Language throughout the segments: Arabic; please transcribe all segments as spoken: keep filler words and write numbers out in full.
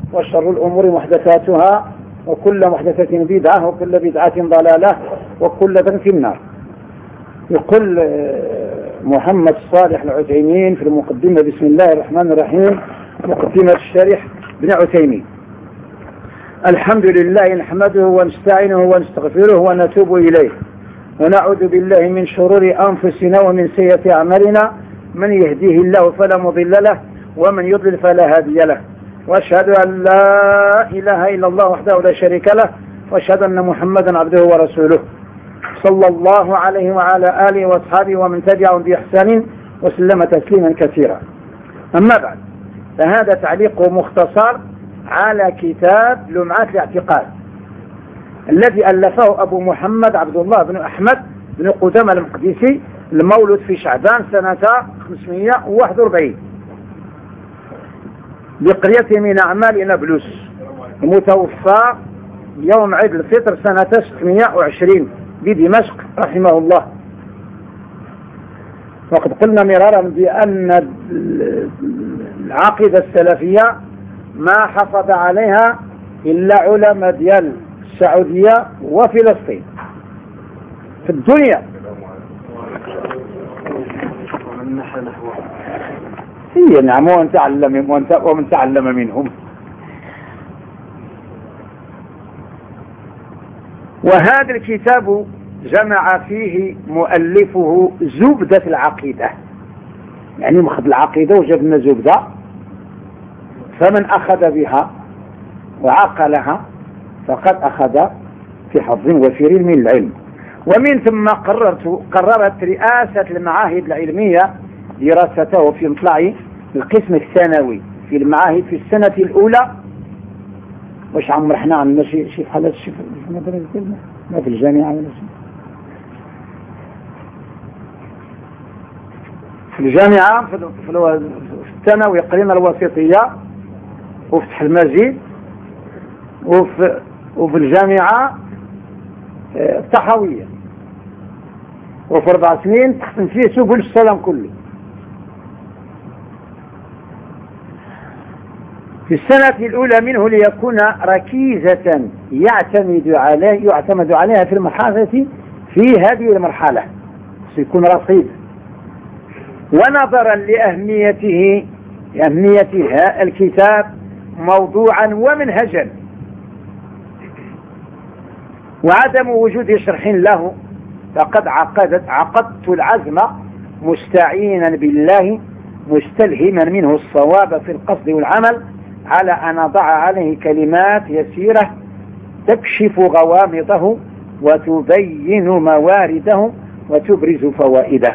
وشر الأمور محدثاتها وكل محدثة بدعة وكل بدعة ضلالة وكل ضلالة في النار. يقول محمد صالح العثيمين في المقدمة: بسم الله الرحمن الرحيم. مقدمة الشارح بن عثيمين: الحمد لله نحمده ونستعينه ونستغفره ونتوب إليه ونعوذ بالله من شرور أنفسنا ومن سيئات أعمالنا، من يهديه الله فلا مضل له ومن يضلل فلا هادي له، وأشهد أن لا إله إلا الله وحده لا شريك له، وأشهد أن محمدا عبده ورسوله صلى الله عليه وعلى آله وأصحابه ومن تبعهم بإحسان وسلم تسليما كثيرا. أما بعد، فهذا تعليق مختصر على كتاب لمعات الاعتقاد الذي ألفه أبو محمد عبد الله بن أحمد بن قدامة المقدسي المولود في شعبان سنة خمسمائة وواحد وأربعين بقرية من أعمال نابلس، المتوفى يوم عيد الفطر سنة ستمائة وعشرين بدمشق رحمه الله. وقد قلنا مرارا بأن العقيدة السلفية ما حافظ عليها إلا علماء ديال السعودية وفلسطين في الدنيا. هي نعم، ومن تعلم ومن تعلم منهم. وهذا الكتاب جمع فيه مؤلفه زبدة العقيدة، يعني مخذ العقيدة وجاب لنا زبدة، فمن أخذ بها وعقلها فقد أخذ في حظ وفير من العلم. ومن ثم قررت قررت رئاسة المعاهد العلمية دراسته في مطلع القسم الثانوي في المعاهد في السنة الأولى. واش عمر احنا عندنا شي شي حالات شي في المدرسة ديالنا ما في الجامعة ولا شي في الجامعة في الثانوي قرينا الوسيطية وفتح المجيد، وفي وفي الجامعة التحوية، وفي أربع سنين تحسن فيه سبل السلام كله. في السنة الأولى منه ليكون ركيزة يعتمد عليه يعتمد عليها في المحافظة في هذه المرحلة، سيكون رصيد. ونظرا لأهميته أهميتها الكتاب موضوعا ومنهجا وعدم وجود شرح له، فقد عقدت عقدت العزم مستعينا بالله مستلهما منه الصواب في القصد والعمل على أن أضع عليه كلمات يسيرة تكشف غوامضه وتبين موارده وتبرز فوائده.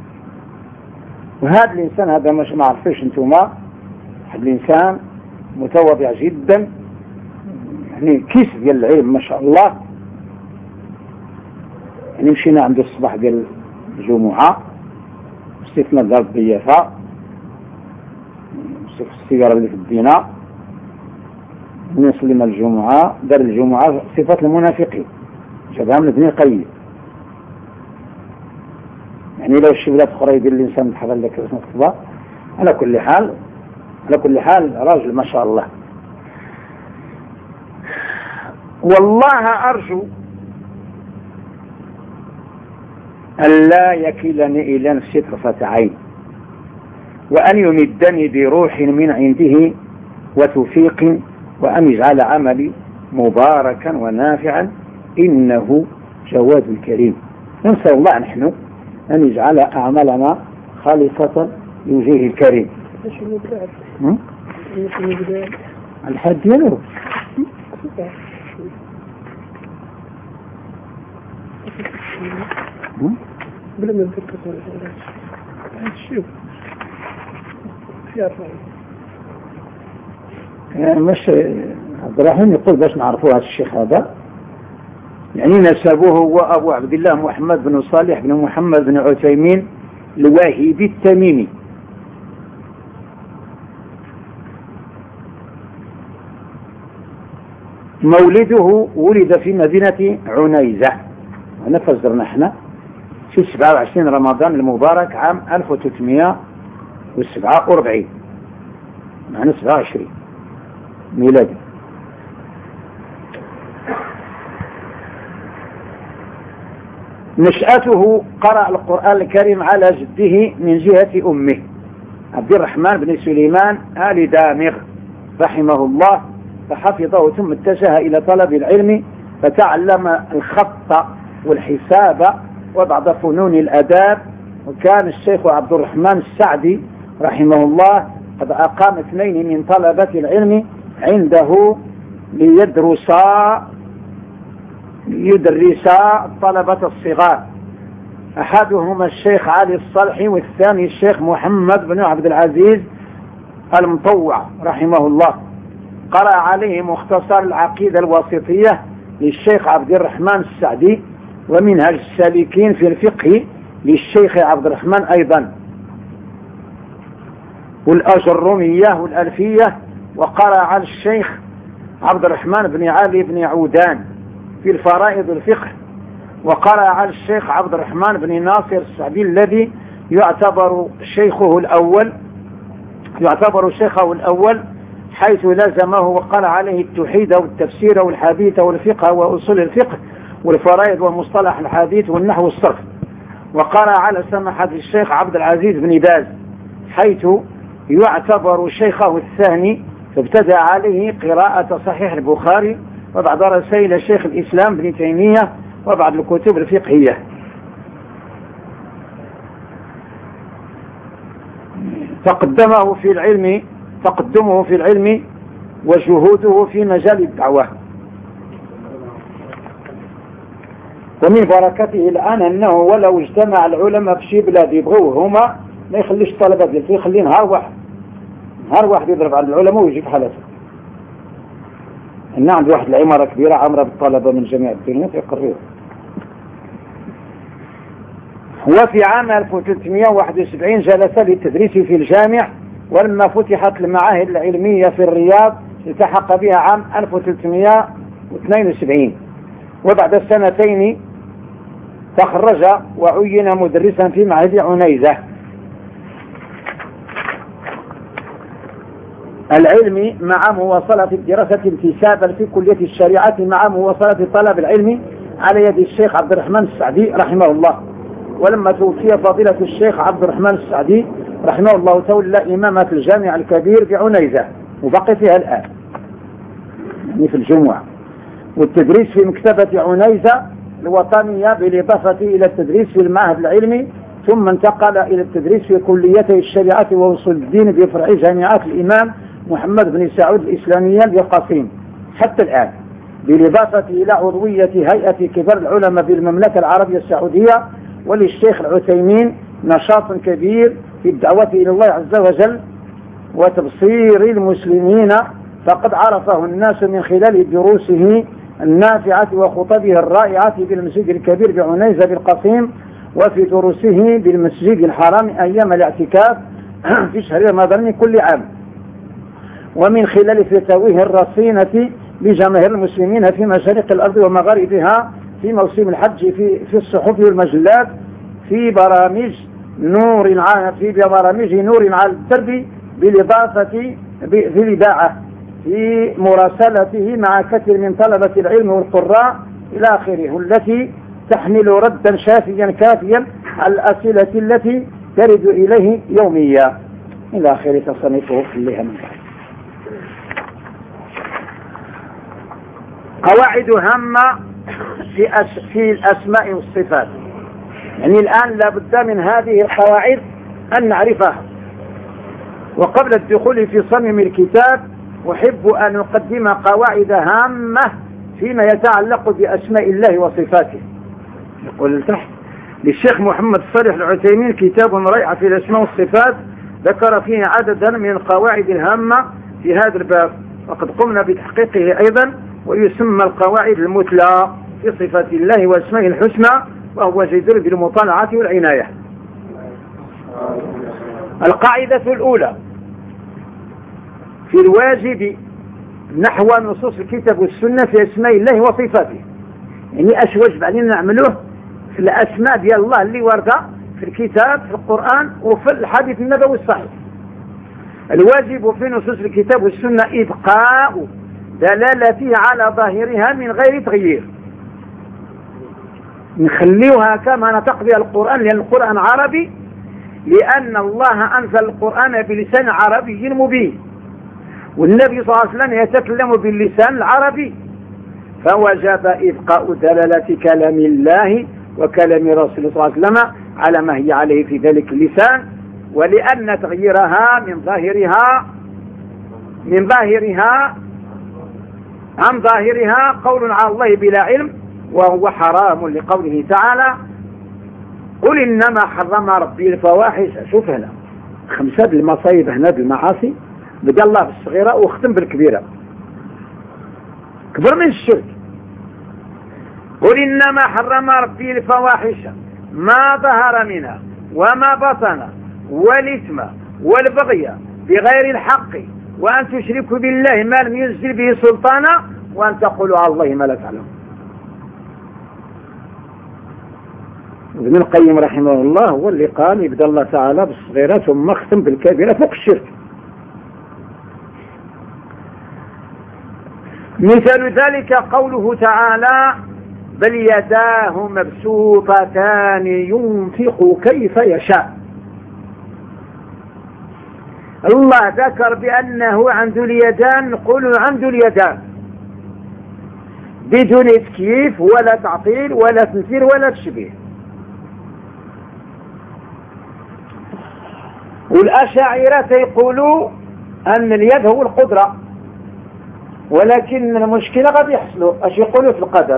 وهذا الإنسان هذا مش ما عرفش انتوما، هذا الإنسان متواضع جدا، يعني كيس ديال العلم ما شاء الله. يعني مشينا عند الصباح ديال الجمعة، استثناء دار الضيافة، في السيارة اللي في الدينا، نصلي الجمعة، دار الجمعة صفة المنافقين شباب من ابن القيم. يعني لو الشبلات أخرى يدير الإنسان بحال لك اسم الخطبة. على كل حال على كل حال راجل ما شاء الله. والله أرجو أن لا يكلني إلى نفسي طرفة عين، وأن يمدني بروح من عنده وتوفيق، وأن يجعل عملي مباركا ونافعا، إنه جواد كريم. نسأل الله نحن أن يجعل أعمالنا خالصة لوجهه الكريم. الحد ديالو بلا ما نفكر شوف يعني مش عبد الرحيم يقول باش نعرفوا هذا الشيخ هذا، يعني نسبوه هو أبو عبد الله محمد بن صالح بن محمد بن عثيمين الواهبي التميمي. مولده ولد في مدينة عنيزة، هنا فزرنا احنا في سبعة وعشرين رمضان المبارك عام ألف وثلاثمائة وسبعة وأربعين، معنا سبعة وعشرين. ميلادي. نشأته قرأ القرآن الكريم على جده من جهة أمه عبد الرحمن بن سليمان آل دامغ رحمه الله، فحفظه ثم اتجه إلى طلب العلم، فتعلم الخط والحساب وبعض فنون الأداب. وكان الشيخ عبد الرحمن السعدي رحمه الله قد أقام اثنين من طلبة العلم عنده ليدرسا ليدرسا الطلبة الصغار، أحدهما الشيخ علي الصلحي والثاني الشيخ محمد بن عبد العزيز المطوع رحمه الله. قرأ عليه مختصر العقيدة الواسطية للشيخ عبد الرحمن السعدي، ومنهج السالكين في الفقه للشيخ عبد الرحمن أيضا، والأجرمية والألفية. وقرأ على الشيخ عبد الرحمن بن علي بن عودان في الفرائض الفقه. وقرأ على الشيخ عبد الرحمن بن ناصر السعدي الذي يعتبر شيخه الأول يعتبر شيخه الأول حيث لزمه، وقرأ عليه التوحيد والتفسير والحديث والفقه وأصول الفقه والفرائض ومصطلح الحديث والنحو والصرف. وقرأ على سماحة الشيخ عبد العزيز بن باز حيث يعتبر شيخه الثاني، فابتدأ عليه قراءة صحيح البخاري وبعض رسائل شيخ الإسلام ابن تيمية وبعض الكتب الفقهية. تقدمه في العلم تقدمه في العلم وجهوده في مجال الدعوة. ومن بركته الآن أنه ولو اجتمع العلماء في شي بلاد يبغوه هما ما يخليش الطلبة ديالته، يخلي نهار واحد نهار واحد يضرب على العلماء ويجي في حالته. إن عنده واحد العمارة كبيرة عامرة بالطلبة من جميع الدنيا في قرية. وفي عام ألف وثلاثمائة وواحد وسبعين جلس للتدريس في الجامع، ولما فتحت المعاهد العلمية في الرياض التحق بها عام ألف وثلاثمائة واثنين وسبعين، وبعد سنتين تخرج وعين مدرسا في معهد عنيزة. العلم مع مواصلة الدراسة انتسابا في كلية الشريعة مع مواصلة طلب العلم على يد الشيخ عبد الرحمن السعدي رحمه الله. ولما توفي فضيلة الشيخ عبد الرحمن السعدي رحمه الله تولى إمامة الجامع الكبير بعنيزة وبقي فيها الآن يعني في الجمعة، والتدريس في مكتبة عنيزة الوطنية بالإضافة إلى التدريس في المعهد العلمي، ثم انتقل إلى التدريس في كليتي الشريعة ووصول الدين بفرع جامعات الإمام محمد بن سعود الإسلامية بالقصيم حتى الآن، بالإضافة إلى عضوية هيئة كبار العلماء بالمملكة العربية السعودية. وللشيخ العثيمين نشاط كبير في الدعوة إلى الله عز وجل وتبصير المسلمين، فقد عرفه الناس من خلال دروسه النافعة وخطبه الرائعة بالمسجد الكبير بعنيزة بالقصيم، وفي دروسه بالمسجد الحرام أيام الاعتكاف في شهر رمضان كل عام، ومن خلال فتاويه الرصينة لجماهير المسلمين في مشارق الأرض ومغاربها في موسم الحج في في الصحف والمجلات، في برامج نور في برامج نور على الدرب، بالإضافة في الإذاعة، في مراسلته مع كثير من طلبة العلم والقراء إلى آخره، التي تحمل ردا شافيا كافيا على الأسئلة التي ترد إليه يوميا إلى آخر تصنيفه كلها من بعد. قواعد هامة في, أس في الأسماء والصفات، يعني الآن لابد من هذه القواعد أن نعرفها. وقبل الدخول في صميم الكتاب أحب أن أقدم قواعد هامة فيما يتعلق بأسماء الله وصفاته. يقول تحت للشيخ محمد صالح العثيمين كتاب رائع في الأسماء والصفات، ذكر فيه عددا من القواعد الهامة في هذا الباب، وقد قمنا بتحقيقه أيضا، ويسمى القواعد المثلى في صفات الله واسمائه الحسنى، وهو جدير بالمطالعة والعناية. القاعدة الأولى في الواجب نحو نصوص الكتاب والسنة في أسماء الله وصفاته، يعني أش واجب علينا نعمله في الأسماء ديال الله اللي واردة في الكتاب في القرآن وفي الحديث النبوي الصحيح. الواجب في نصوص الكتاب والسنة إبقاء دلالته على ظاهرها من غير تغيير، نخليها كما نطق بها القرآن، لأن القرآن عربي، لأن الله أنزل القرآن بلسان عربي مبين، والنبي صلى الله عليه وسلم يتكلم باللسان العربي، فوجب إبقاء دلالة كلام الله وكلام رسوله صلى الله عليه وسلم على ما هي عليه في ذلك اللسان، ولأن تغييرها من ظاهرها من ظاهرها عن ظاهرها قول على الله بلا علم، وهو حرام لقوله تعالى قل إنما حرم ربي الفواحش. شوف هنا خمسة المصايب هنا بالمعاصي، بدأ الله بالصغيرة واختم بالكبيرة، كبر من الشرك. قل إنما حرم ربي الفواحش ما ظهر منها وما بطن والإثم والبغي بغير الحق وأن تشركوا بالله ما لم ينزل به سلطانا وأن تقولوا على الله ما لا تعلمون. ابن القيم رحمه الله هو اللي قال يبدأ الله تعالى بالصغيرة ثم اختم بالكبيرة فوق الشرك. مثال ذلك قوله تعالى بل يداه مبسوطتان ينفق كيف يشاء. الله ذكر بأنه عنده اليدان، نقول عنده اليدان بدون تكييف ولا تعطيل ولا تمثيل ولا تشبيه. والأشاعرة يقولوا أن اليد هو القدرة، ولكن المشكلة قد يحصلوا اش يقولوا في القدر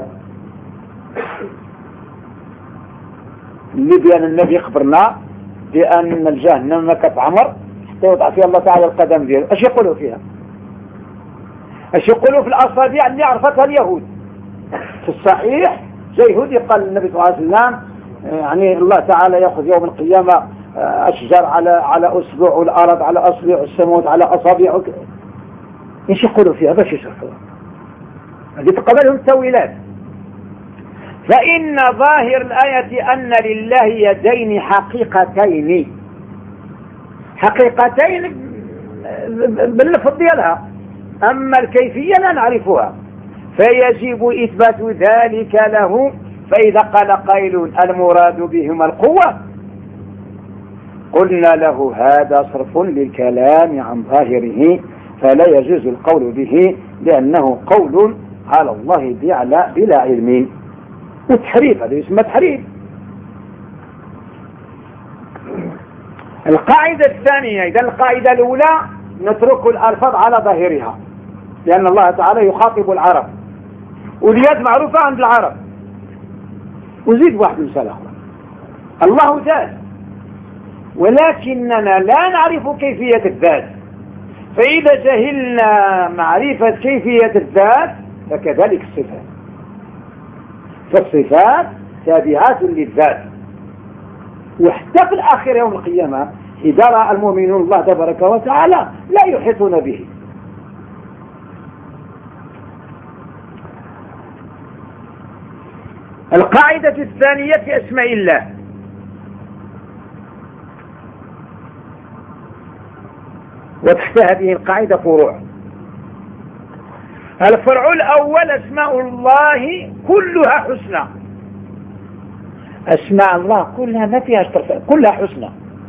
اللي بأن النبي يخبرنا بأن الجهنم ما كتعمر حتى يوضع فيها الله تعالى القدم ديالو. اش يقولوا فيها؟ اش يقولوا في الأصابع اللي عرفتها اليهود؟ في الصحيح جاء يهودي قال النبي صلى الله عليه وسلم يعني الله تعالى يأخذ يوم القيامة أشجار على على أصبع والأرض على أصبع والسماوات على أصابع. ايش يقولوا فيها باش يشرحوها؟ هذه تقبلهم التأويلات. فإن ظاهر الآية أن لله يدين حقيقتين حقيقتين باللفظ ديالها، أما الكيفية لا نعرفها، فيجب إثبات ذلك له. فإذا قال قائل المراد بهما القوة قلنا له هذا صرف للكلام عن ظاهره، فلا يجوز القول به لأنه قول على الله بلا علم، وتحريف هذا يسمى تحريف. القاعدة الثانية، إذا القاعدة الأولى نترك الألفاظ على ظاهرها لأن الله تعالى يخاطب العرب، واليد معروفة عند العرب. وزيد واحد مثال آخر، الله ذات ولكننا لا نعرف كيفية الذات، فإذا جهلنا معرفة كيفية الذات فكذلك الصفات، فالصفات تابعات للذات. وحتى في الآخر يوم القيامة إذا رأى المؤمنون الله تبارك وتعالى لا يحيطون به. القاعدة الثانية في أسماء الله، وتحت هذه القاعدة فروع. الفرع الأول أسماء الله كلها حسنى، أسماء الله كلها ما فيها اشتراك، كلها حسنى،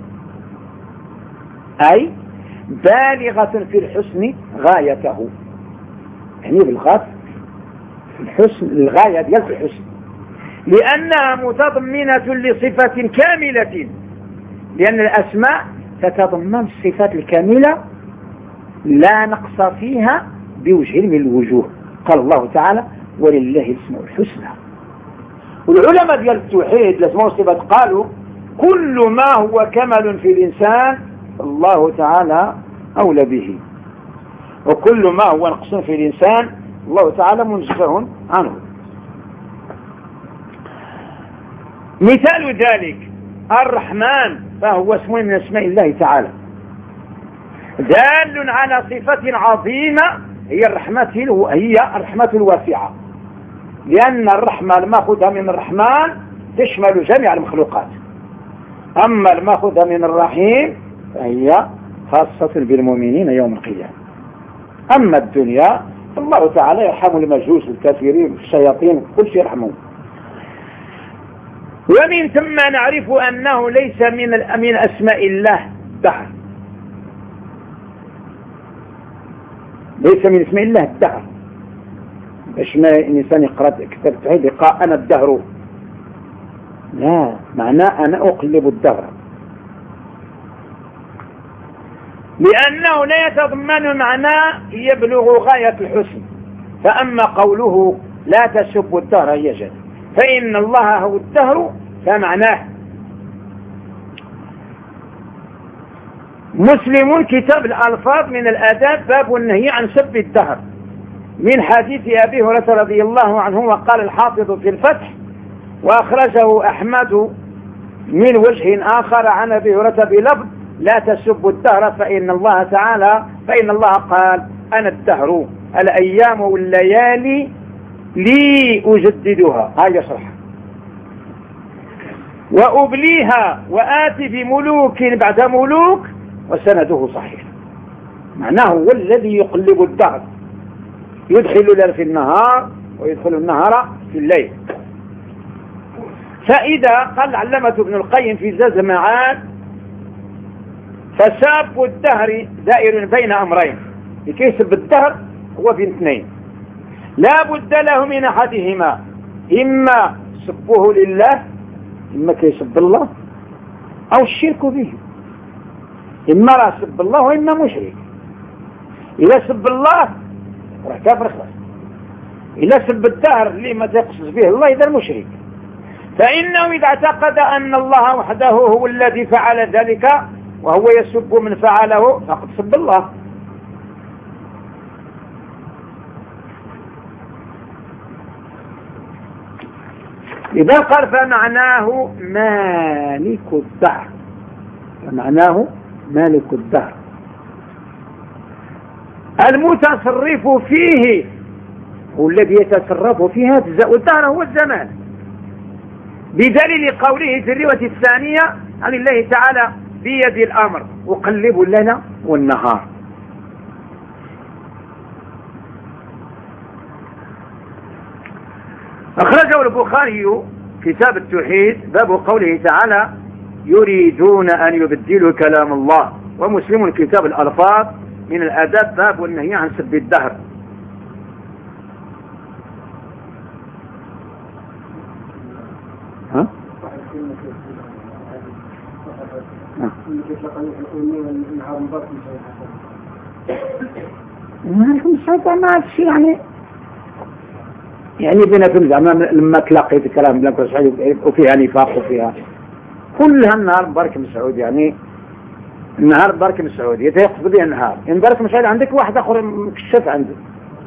أي بالغة في الحسن غايته، يعني بالغاية في الحسن الغاية ديال في الحسن، لأنها متضمنة لصفة كاملة، لأن الأسماء تتضمن الصفات الكاملة لا نقص فيها بوجه من الوجوه. قال الله تعالى ولله الاسماء الحسنى. والعلماء ديال التوحيد الاسماء والصفات قالوا كل ما هو كمل في الإنسان الله تعالى أولى به، وكل ما هو نقص في الإنسان الله تعالى منزه عنه. مثال ذلك الرحمن، فهو اسم من اسماء الله تعالى دال على صفة عظيمة هي الرحمة، هي الرحمة الواسعة، لأن الرحمة المأخوذة من الرحمن تشمل جميع المخلوقات، أما المأخوذة من الرحيم فهي خاصة بالمؤمنين يوم القيامة. أما الدنيا الله تعالى يرحم المجوس الكافرين الشياطين كل شيء يرحمهم. ومن ثم نعرف أنه ليس من من أسماء الله الدهر، ليس من اسم الله الدهر. باش ما الإنسان يقرأ كتاب التوحيد يقرأ أنا الدهر، لا، معناه أنا أقلب الدهر، لأنه لا يتضمن معناه يبلغ غاية الحسن. فأما قوله لا تسبوا الدهر يجد فإن الله هو الدهر فمعناه. مسلم كتاب الألفاظ من الآداب باب النهي عن سب الدهر، من حديث أبي هريرة رضي الله عنه. وقال الحافظ في الفتح وأخرجه أحمد من وجه آخر عن أبي هريرة بلفظ لا تسبوا الدهر فإن الله تعالى فإن الله قال أنا الدهر الأيام والليالي لي أجددها، هاي يشرح، وأبليها وآتي بملوك بعد ملوك وسنده صحيح. معناه هو الذي يقلب الدهر، يدخل الليل في النهار ويدخل النهار في الليل. فإذا قال علامة ابن القيم في زاد المعاد فساب الدهر دائر بين أمرين، لكي يسب الدهر هو بين اثنين لا بد له من أحدهما، إما سبه لله إما كيسب الله أو الشرك به، إما لا سب الله وإما مشرك. إذا سب الله راه كافر خلاص، إذا سب الدهر اللي ما تقصد به الله إذا المشرك. فإنه إذا اعتقد أن الله وحده هو الذي فعل ذلك وهو يسب من فعله فقد سب الله. إذا قال فمعناه مالك الدهر، فمعناه مالك الدهر المتصرف فيه، هو الذي يتصرف فيها. الدهر هو الزمان، بدليل قوله في الرواية الثانية عن الله تعالى بيد الأمر أقلب الليل والنهار. أخرجه البخاري كتاب التوحيد باب قوله تعالى يريدون أن يبدلوا كلام الله، ومسلم كتاب الألفاظ من الآداب باب النهي عن سب الدهر. ها؟ ما شيء يعني يعني بينكم زعما لما تلاقيت الكلام بينكم سعود وفيها نفاق وفيها كلها النهار مبارك مسعود، يعني النهار مبارك مسعود يتيقظ به النهار مبارك مسعود عندك واحد اخر مكشف عنده،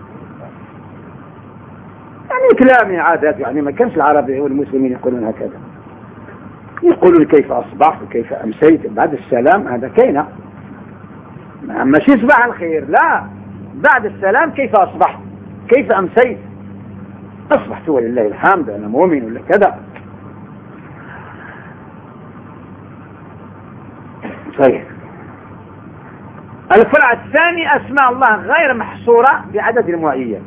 يعني كلامي عادات، يعني ما كانش العرب والمسلمين يقولون هكذا، يقولون كيف أصبحت وكيف أمسيت بعد السلام، هذا كينا ماشي صباح الخير، لا، بعد السلام كيف أصبحت كيف أمسيت، أصبحت ولله الحمد أنا مؤمن ولا كذا. طيب الفرع الثاني أسماء الله غير محصورة بعدد معين.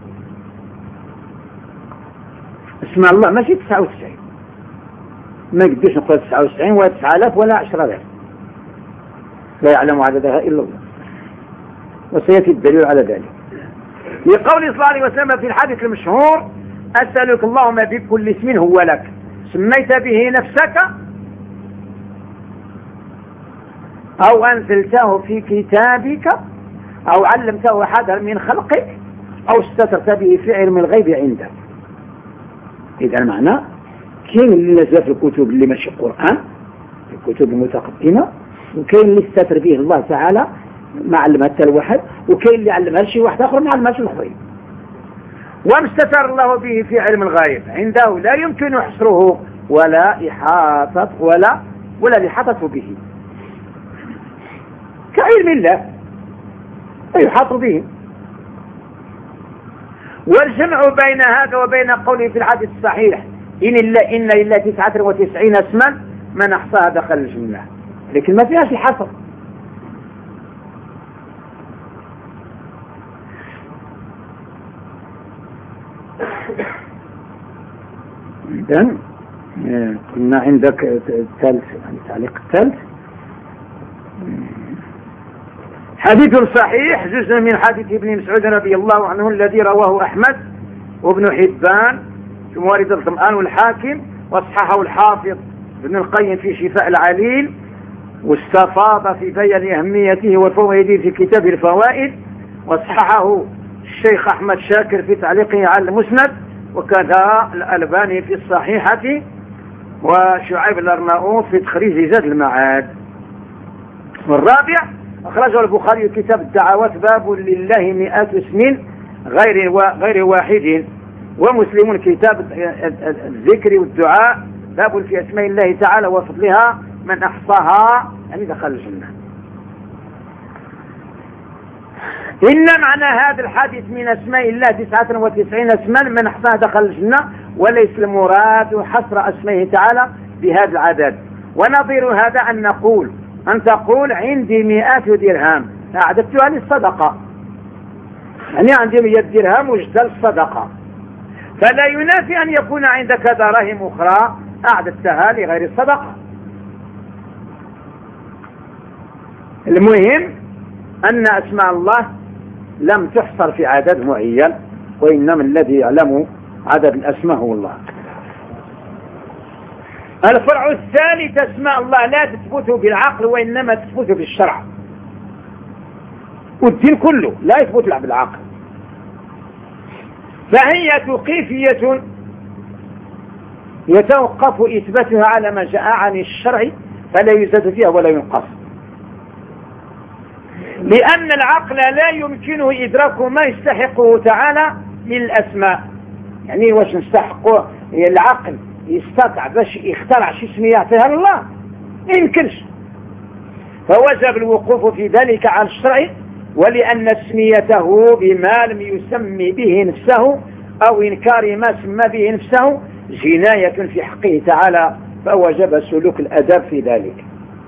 اسماء الله ماشي تسعة وتسعين، ما قديش نقول تسعة وتسعين ولا تسعة آلاف ولا عشرة آلاف، لا يعلم عددها إلا الله، وسيأتي الدليل على ذلك. لقول صلى الله عليه وسلم في الحديث المشهور أسألك اللهم بكل اسم هو لك سميت به نفسك أو أنزلته في كتابك أو علمته أحدا من خلقك أو استترت به في علم الغيب عندك. إذا المعنى كاين اللي نزل في الكتب اللي ماشي القرآن، الكتب المتقدمة، وكاين اللي استتر به الله تعالى ما علمها حتى الواحد، وكاين اللي علمها لشي واحد آخر ما علمهاش الآخرين. وما استتر الله به في علم الغيب عنده لا يمكن حصره ولا إحاطة ولا ولا الإحاطة به، كعلم الله لا يحاط به. والجمع بين هذا وبين قوله في الحديث الصحيح إن الله إن لله تسعة وتسعين اسما من أحصاها دخل الجنة، لكن ما فيهاش الحصر، إذن قلنا عندك الثالث، التعليق الثالث حديث صحيح جزء من حديث ابن مسعود رضي الله عنه الذي رواه أحمد وابن حبان في موارد الظمآن والحاكم، وصححه الحافظ ابن القيم في شفاء العليل، واستفاض في بيان أهميته وفوائده في كتاب الفوائد، وصححه الشيخ أحمد شاكر في تعليقه على المسند، وكذا الألباني في الصحيحة، وشعيب الأرناؤوط في تخريج زاد المعاد. والرابع أخرجه البخاري كتاب الدعوات باب لله مئات اسم غير غير واحد، ومسلم كتاب الذكر والدعاء باب في أسماء الله تعالى وفضلها من أحصاها يعني دخل الجنة. إن معنى هذا الحديث من أسماء الله تسعة وتسعين اسما من أحصاها دخل الجنة، وليس المراد حصر أسمائه تعالى بهذا العدد. ونظير هذا أن نقول أن تقول عندي مئات درهم أعددتها للصدقة، يعني عندي مئة درهم وجدت الصدقة، فلا ينافي أن يكون عندك دراهم أخرى أعددتها لغير الصدقة. المهم أن أسماء الله لم تحصر في عدد معين، وإنما الذي يعلم عدد الأسماء هو الله. الفرع الثالث أسماء الله لا تثبت بالعقل وإنما تثبت بالشرع، والدين كله لا يثبت بالعقل، فهي توقيفية يتوقف إثباتها على ما جاء عن الشرع فلا يزاد فيها ولا ينقص، لأن العقل لا يمكنه إدراك ما يستحقه تعالى من الأسماء. يعني واش نستحقه العقل يستطع باش يخترع شي اسم يعطيها لله؟ ما يمكنش. فوجب الوقوف في ذلك على الشرع، ولأن تسميته بما لم يسمي به نفسه أو إنكار ما سمى به نفسه جناية في حقه تعالى، فوجب سلوك الأدب في ذلك.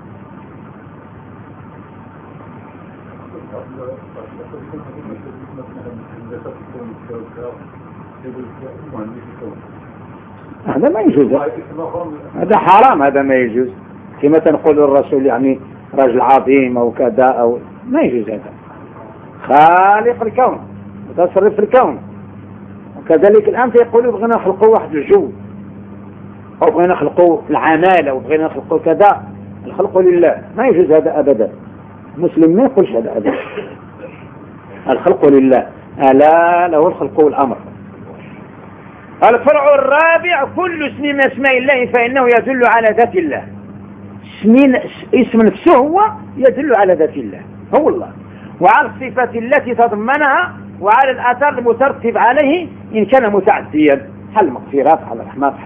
هذا ما يجوز، هذا حرام، هذا ما يجوز. كما تنقول الرسول يعني رجل عظيم أو كذا، أو ما يجوز. هذا خالق الكون متصرف في الكون. وكذلك الآن يقولوا بغينا نخلقوا واحد الجو، أو بغينا نخلقوا العمالة، أو بغينا نخلقوا كذا. الخلق لله، ما يجوز هذا أبدا. المسلم ما يقولش هذا أبدا. الخلق لله، ألا له الخلق والأمر. الفرع الرابع كل اسم من اسماء الله فإنه يدل على ذات الله. اسم نفسه هو يدل على ذات الله، هو الله، وعلى الصفات التي تضمنها، وعلى الآثار المترتب عليه إن كان متعديا، حل مغفرات على رحمات.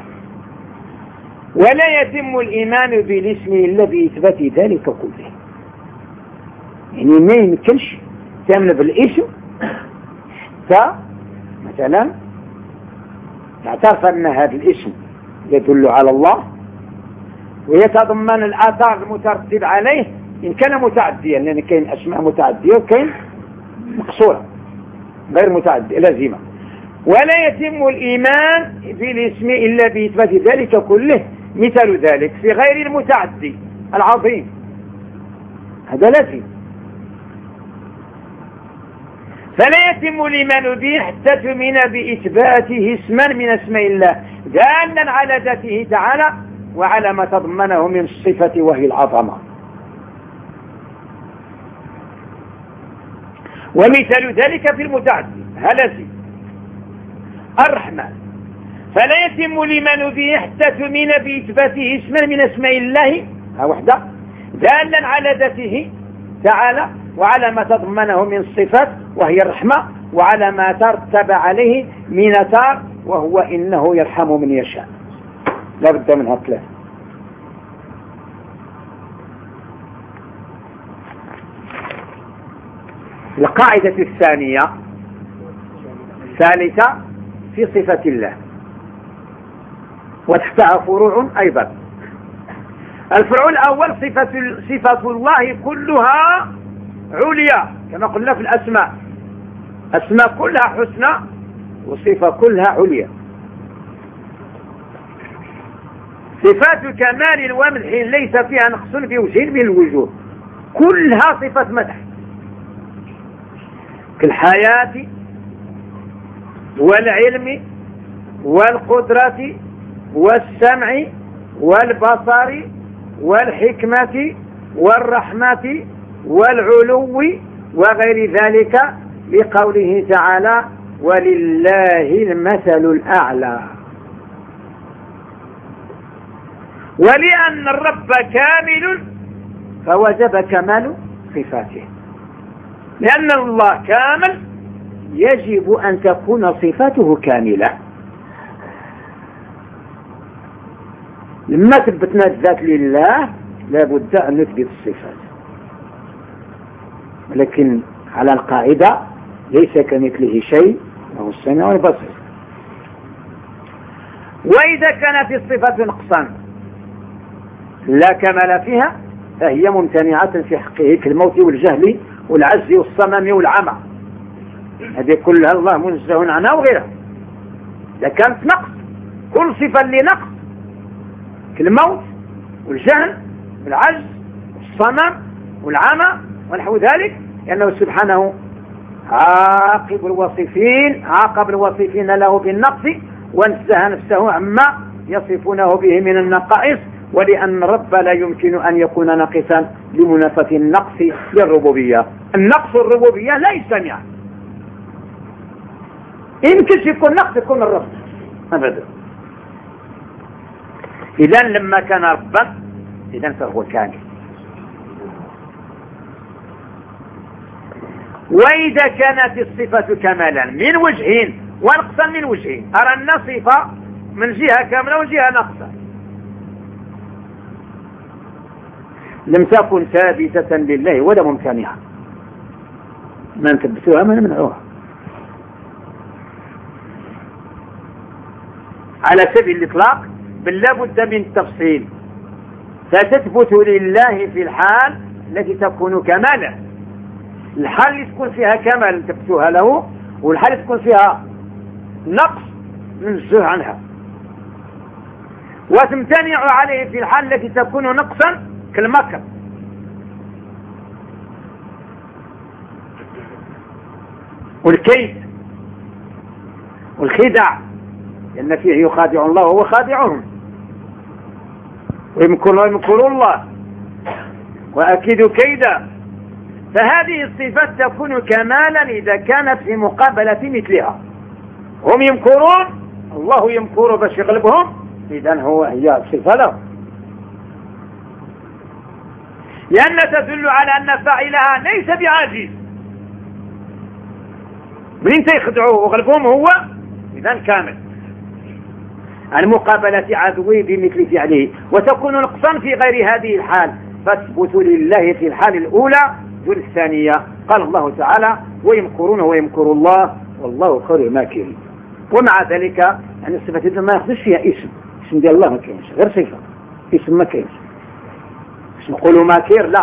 ولا يتم الإيمان بالاسم إلا بإثبات ذلك كله. يعني ما يمكنش تأمن بالاسم فمثلا تعترف أن هذا الاسم يدل على الله ويتضمن الآثار المترتب عليه إن كان متعديا، لأن كاين أسماء متعدية وكاين مقصورة غير متعدية لازمة. ولا يتم الإيمان بالاسم إلا بإثبات ذلك كله، مثال ذلك في غير المتعدي العظيم، هذا لازم. فلا يتم الإيمان به حتى تؤمن بإثباته اسما من اسماء الله دالا على ذاته تعالى وعلى ما تضمنه من الصفة وهي العظمة. ومثال ذلك في المتعدي هلسي الرحمن، فلا يتم الإيمان به حتى تؤمن بإثباته اسما من اسماء الله ها وحده دالا على ذاته تعالى وعلى ما تضمنه من الصفات وهي الرحمة، وعلى ما ترتب عليه من أثار وهو إنه يرحم من يشاء. لا بد منها ثلاثة. القاعدة الثانية الثالثة في صفة الله وتحتها فروع أيضا. الفرع الأول صفة, صفة الله كلها عليا كما قلنا في الأسماء، أسماء كلها حسنى والصفة كلها عليا. صفات كمال ومدح ليس فيها نقص في وجه من الوجوه، كلها صفة مدح كالحياة والعلم والقدرة والسمع والبصر والحكمة والرحمة والعلو وغير ذلك، لقوله تعالى ولله المثل الأعلى. ولأن الرب كامل فوجب كمال صفاته، لأن الله كامل يجب أن تكون صفاته كاملة. لما ثبتنا الذات لله لابد أن نثبت الصفات، لكن على القاعدة ليس كمثله شيء وهو السميع والبصير. وإذا كانت الصفات نقصا لا كمال فيها فهي ممتنعة في حقه كالموت والجهل والعجز والصمم والعمى، هذه كلها الله منزه عنها وغيرها. إذا كانت نقص كل صفة لنقص كالموت والجهل والعجز والصمم والعمى ونحو ذلك، لأنه سبحانه عاقب الوصفين عاقب الوصفين له بالنقص وانزه نفسه عما يصفونه به من النقائص. ولأن الرب لا يمكن أن يكون ناقصا لمنافاة النقص للربوبية. النقص الربوبية لا يجتمع، يمكن يكون نقص يكون الرب أبدا. إذن لما كان ربا إذن فهو كامل. وإذا كانت الصفة كمالا من وجهين ونقصا من وجهين، أرى أن صفة من جهة كاملة وجهة نقصا، لم تكن ثابتة لله ولا ممتنعة، ما نثبتوها ما نمنعوها. على سبيل الإطلاق بل لا بد من التفصيل، فتثبت لله في الحال التي تكون كمالا، الحال اللي تكون فيها كمال تثبتها له، والحال اللي تكون فيها نقص ننزه عنها، وتمتنع عليه في الحال التي تكون نقصا كالمكر والكيد والخداع، لأن فيه يخادع الله وهو خادعهم، ويمكر ويمكر الله وأكيد كيدا. فهذه الصفات تكون كمالا إذا كانت في مقابلة مثلها. هم يمكرون الله يمكر باش يغلبهم، إذن هو هي صفة له، لأن تدل على أن فاعلها ليس بعاجز. من يخدعوه وغلبهم هو إذن كامل عن مقابلة عدوه بمثل فعله، وتكون نقصا في غير هذه الحال، فاثبت لله في الحال الأولى دون الثانية. قال الله تعالى ويمكرون ويمكر الله والله خير الماكرين. ومع ذلك يعني الصفة ما ياخذش فيها اسم، اسم ديال الله ما كاينش، غير صفة، اسم ما كاينش. باش نقولوا ماكر لا،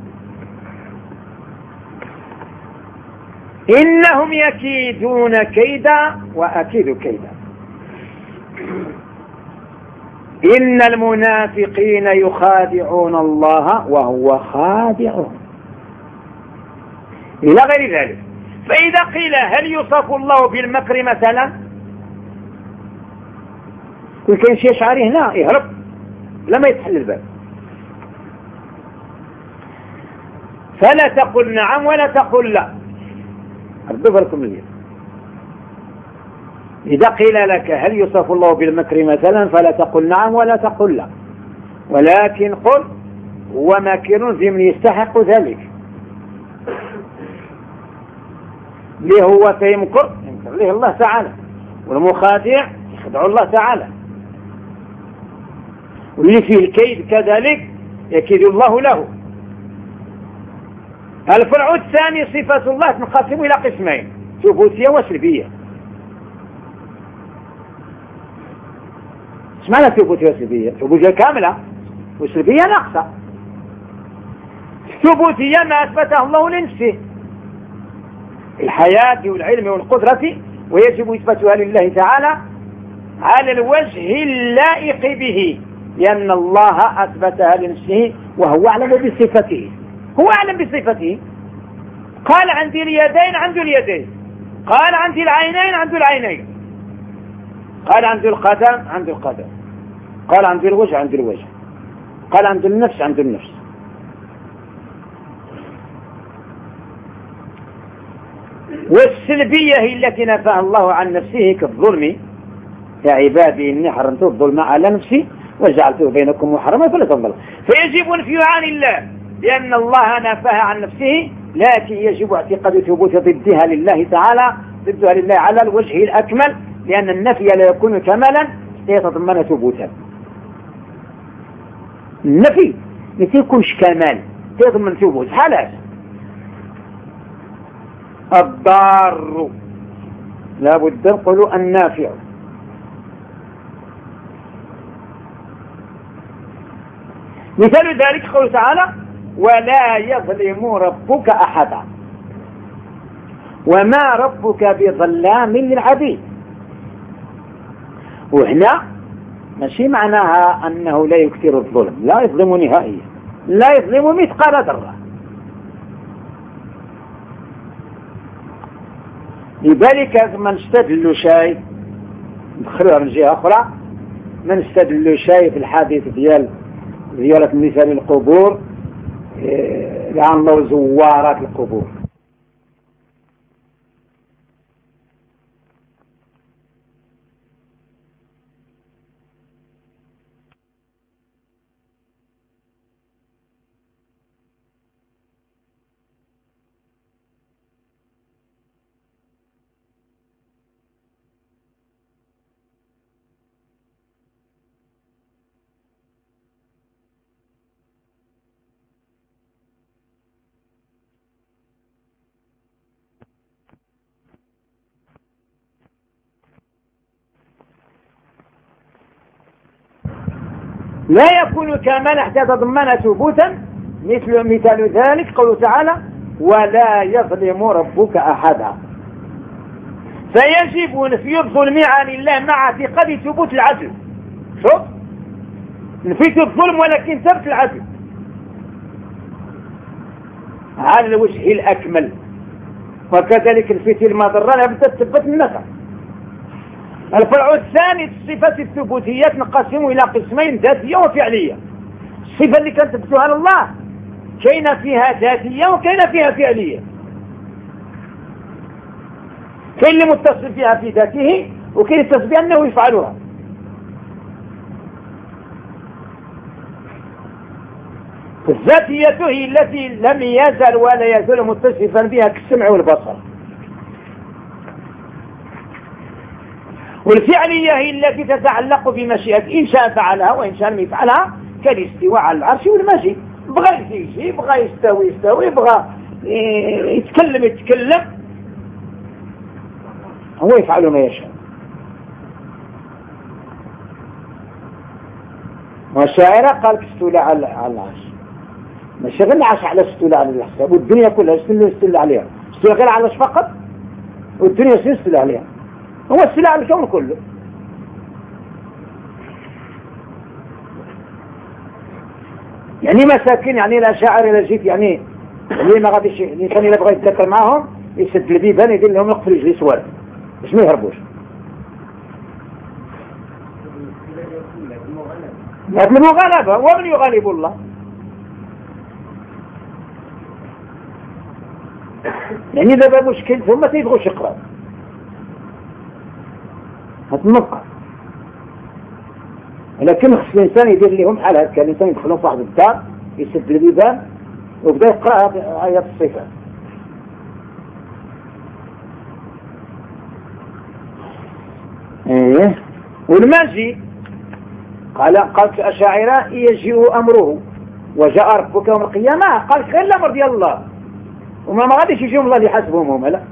إنهم يكيدون كيدا وأكيد كيدا. إن المنافقين يخادعون الله وهو خادعهم إلى غير ذلك. فإذا قيل هل يوصف الله بالمكر مثلا، كل كان شيء شعري هنا يهرب لما يتحل الباب، فلا تقل نعم ولا تقل لا. أردوا لكم اليوم إذا قيل لك هل يوصف الله بالمكر مثلا فلا تقل نعم ولا تقل لا، ولكن قل هو ماكر في من يستحق ذلك، ليه هو سيمكر يمكر ليه الله تعالى، والمخادع يخدع الله تعالى، واللي فيه الكيد كذلك يكيد الله له. الفرع الثاني صفة الله تنقسم إلى قسمين، ثبوتية وسلبية. ايش معنى ثبوتية وسلبية؟ ثبوتية كاملة وسلبية ناقصة. الثبوتية ما أثبته الله لنفسه، الحياة والعلم والقدرة ويجب إثباتها لله تعالى على الوجه اللائق به، لأن الله أثبتها لنفسه وهو أعلم بصفته، هو أعلم بصفته. قال عندي اليدين عنده اليدين، قال عندي العينين عنده العينين، قال عندي القدم عنده القدم، قال عندي الوجه عنده الوجه، قال عنده النفس عنده النفس. والسلبية هي التي نفاها الله عن نفسه كالظلم، يا عبادي إني حرمت الظلم على نفسي وجعلته بينكم محرما فلا تظلموا. فيجب نفيها عن الله لأن الله نفاها عن نفسه، لكن يجب اعتقاد ثبوت ضدها لله تعالى، ضدها لله على الوجه الأكمل، لأن النفي لا يكون كمالا يتضمن ثبوتا. النفي ما يكونش كمال، يتضمن ثبوت. حالات الضار لا بد نقولوا النافع. مثال ذلك قوله تعالى ولا يظلم ربك أحدا، وما ربك بظلام للعبيد. وهنا ماشي معناها أنه لا يكثر الظلم، لا يظلم نهائيا، لا يظلم مثقال ذرة. لذلك من استدل شيء نخلوها من جهة أخرى، من استدل شيء في الحديث ديال زيارة مثال القبور لعن الله زوارات القبور. لا يكون كمال حتى تضمن ثبوتا، مثل مثال ذلك قوله تعالى ولا يظلم ربك أحدا. فيجب نفي الظلم عن الله مع اعتقاد ثبوت العدل. شوف، نفيت الظلم ولكن ثبت العدل على الوجه الأكمل، وكذلك نفيت المضرة لابد تثبت النفع. الفرع الثاني الصفات الثبوتية تنقسم إلى قسمين، ذاتية وفعلية. الصفة اللي كانت تثبتها على الله كاين فيها ذاتية وكاين فيها فعلية. كاين اللي متصل فيها في ذاته وكاين يتصل بها أنه يفعلها. الذاتية هي التي لم يزل ولا يزال متصفا بها كالسمع والبصر، والفعلية هي التي تتعلق بمشيئة، إن شاء فعلها وإن شاء لم يفعلها، كالاستواء على العرش والمجيء. بغى يجي، بغى يستوي يستوي، بغى يتكلم يتكلم، هو يفعل ما يشاء. والشاعر قال استولى على العرش، ماشي غير العرش على استولى على الحساب، والدنيا كلها استولى عليها، استولى غير على العرش فقط، والدنيا استولى عليها، هو استولى على الكون كله. يعني مساكين، يعني الأشاعرة إذا جيت يعني اللي ما غاديش الإنسان إذا بغى يتذكر معاهم يسد البيبان يدير لهم يقفل يجلس سوال باش ما يهربوش. هذه المغالبة، ومن يغالب الله؟ يعني دابا مشكل ثم ما تيبغوش يقراو، هاد النقطة. لكن خص الإنسان يدير لهم بحال هكا، الإنسان يدخلهم في واحد الدار يسد البيبان وبدا يقرأ آيات الصفات. ايه والماجي قال قالت الأشاعرة يجيء أمره وجاء ربك يوم القيامة، قال خير الأمر ديال الله، وما ما غاديش يجيهم الله يحاسبهم هما، لا.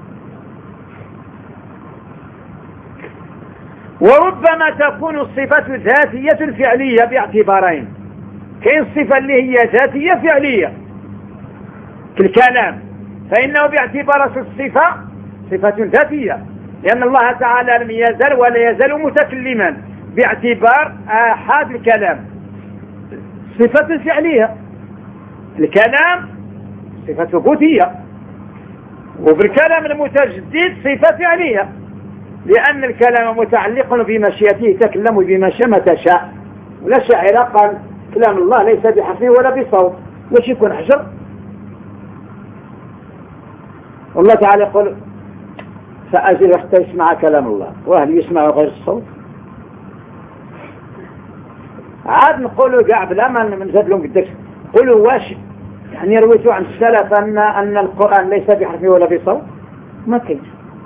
وربما تكون الصفة ذاتية فعلية باعتبارين. كاين الصفة اللي هي ذاتية فعلية في الكلام، فإنه باعتبار الصفة صفة ذاتية، لأن الله تعالى لم يزل ولا يزال متكلما باعتبار آحاد الكلام صفة فعلية. الكلام صفة ثبوتية، وبالكلام المتجدد صفة فعلية، لأن الكلام متعلق بمشيئته يتكلم بما شاء متى شاء. ولا شاعر قال كلام الله ليس بحرف ولا بصوت، واش يكون حجر؟ والله تعالى يقول فأجل حتى يسمع كلام الله، وهل يسمع غير الصوت؟ عاد نقولوا كاع بلا ما نزاد لهم قداش قولوا واش يعني رويتوا عن السلف أن أن القرآن ليس بحرف ولا بصوت؟ ما كاينش.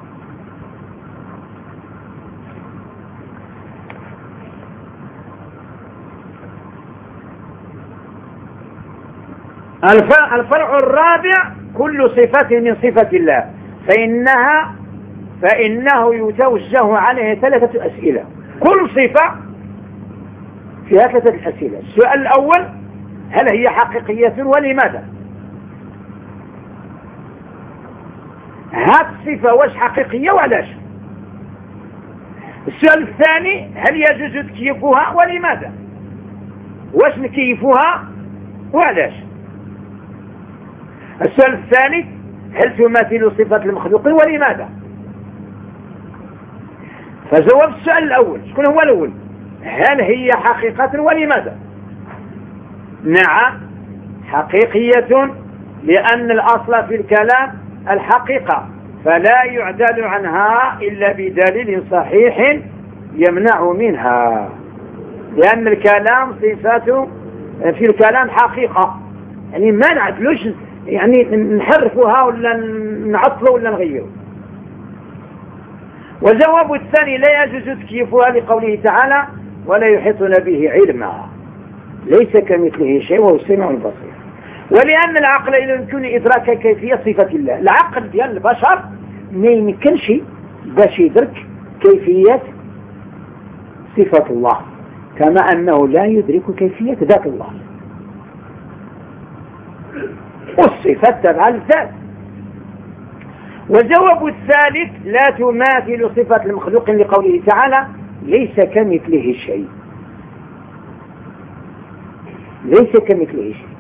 الفرع الرابع كل صفة من صفة الله فإنها فإنه يتوجه عليه ثلاثة أسئلة. كل صفة فيها ثلاثة أسئلة. السؤال الأول: هل هي حقيقية ولماذا؟ هذه الصفة واش حقيقية وعلاش؟ السؤال الثاني: هل يجوز تكييفها ولماذا؟ واش نكيفها وعلاش؟ السؤال الثالث: هل تماثل صفة المخلوق ولماذا؟ فجواب السؤال الأول شكون هو الأول؟ هل هي حقيقة ولماذا؟ نعم حقيقية، لأن الأصل في الكلام الحقيقة، فلا يعدل عنها إلا بدليل صحيح يمنع منها، لأن الكلام صفات في الكلام حقيقة، يعني ما نعدلوش يعني نحرفها ولا نعطلوا ولا نغيروا. والجواب الثاني: لا يجوز تكييفها لقوله تعالى: ولا يحيطون به علما، ليس كمثله شيء وهو السميع البصير. ولأن العقل لا يمكن إدراك كيفية صفة الله. العقل ديال البشر ما يمكنش باش يدرك كيفية صفة الله، كما أنه لا يدرك كيفية ذات الله، والصفة تبع الذات. والجواب الثالث: لا تماثل صفة المخلوق لقوله تعالى: ليس كمثله شيء، ليس كمثله شيء.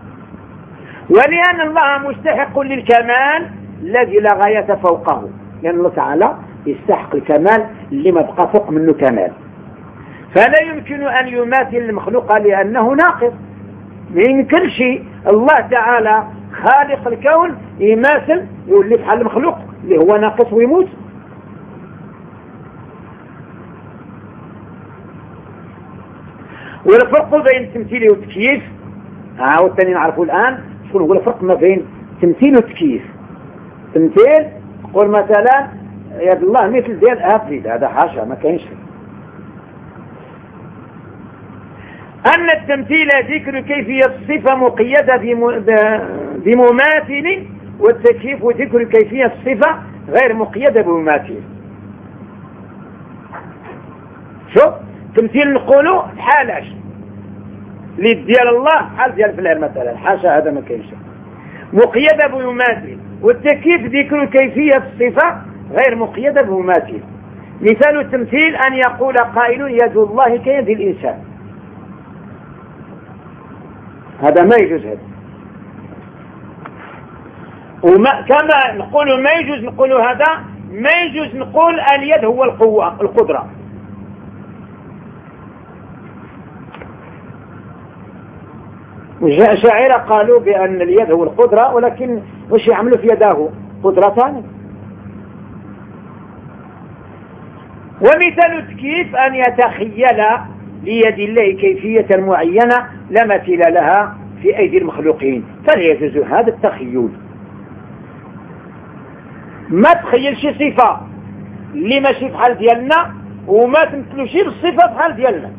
ولأن الله مستحق للكمال الذي لا غاية فوقه، لأن الله تعالى يستحق الكمال اللي ما بقى فوق منه كمال، فلا يمكن أن يماثل المخلوق لأنه ناقص. ما يمكنش الله تعالى خالق الكون يماثل يولي بحال المخلوق اللي هو ناقص ويموت. والفرق بين التمثيل والتكييف ها والثاني نعرفه الآن. شكون هو الفرق ما بين التمثيل والتكييف؟ التمثيل تقول مثلا يد الله مثل ديال هافليد، هذا حاشا ما كاينش. أن التمثيل ذكر كيفية الصفة مقيدة بمماثل، والتكييف ذكر كيفية الصفة غير مقيدة بمماثل. شوف تمثيل نقولوا حالاش ليد ديال الله حال ديال فلان مثلا، حاشا هذا ما كاينش، مقيدة بمماثل. والتكييف ذكر كيفية الصفة غير مقيدة بمماثل. مثال التمثيل أن يقول قائل: يد الله كيد الإنسان، هذا ما يجوز. هذا وما كما نقول ما يجوز نقول هذا ما يجوز نقول اليد هو القوة القدرة. وجاء شاعر قالوا بأن اليد هو القدرة، ولكن وش يعملوا في يداه؟ قدرتان. ومثال التكييف أن يتخيل ليد الله كيفية معينة لا مثيل لها في أيدي المخلوقين، فلا يجوز هذا التخيل. ما تخيلش صفة اللي ماشي بحال ديالنا وما تمثلوش بالصفة بحال ديالنا.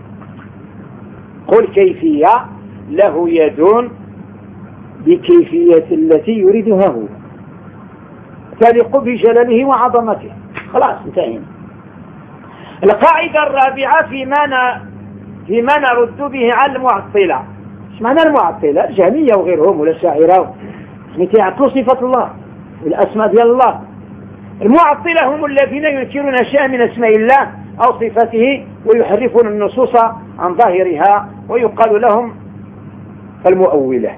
قل كيفية له يد بكيفية التي يريدها هو تليق بجلاله وعظمته. خلاص انتهينا. القاعدة الرابعة فيما ن... فيما نرد به على المعطلة. ايش معنى المعطلة؟ الجهمية وغيرهم ولا الشاعرة يعني يعطلوا صفة الله والأسماء ديال الله. المعطلة هم الذين ينكرون شيئا من اسماء الله أو صفاته ويحرفون النصوص عن ظاهرها، ويقال لهم المؤولة.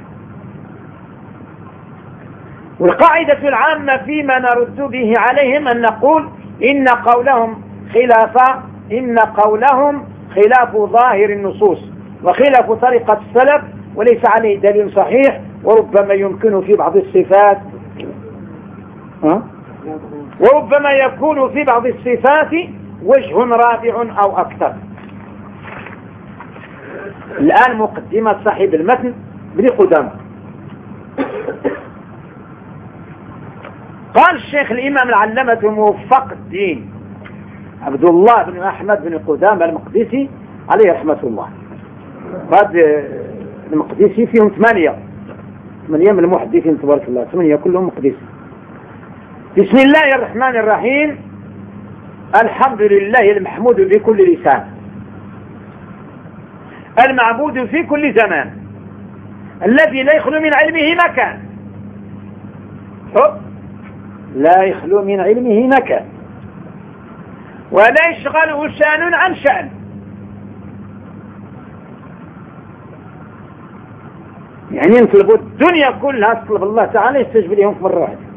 والقاعدة العامة فيما نرد به عليهم أن نقول إن قولهم خلاف إن قولهم خلاف ظاهر النصوص وخلاف طريقة السلف، وليس عليه دليل صحيح، وربما يمكن في بعض الصفات ها؟ وربما يكون في بعض الصفات وجه رابع أو أكثر. الآن مقدمة صاحب المتن ابن قدامة. قال الشيخ الإمام العلامة موفق الدين عبد الله بن أحمد بن قدامة المقدسي عليه رحمة الله. هذا المقدسي فيهم ثمانية ثمانية من المحدثين تبارك الله، ثمانية كلهم مقدسي. بسم الله الرحمن الرحيم. الحمد لله المحمود بكل لسان، المعبود في كل زمان، الذي لا يخلو من علمه مكان، لا يخلو من علمه مكان، ولا يشغله شان عن شأن، يعني نطلبوا الدنيا كلها تطلب الله تعالى يستجب لهم في مرة واحدة.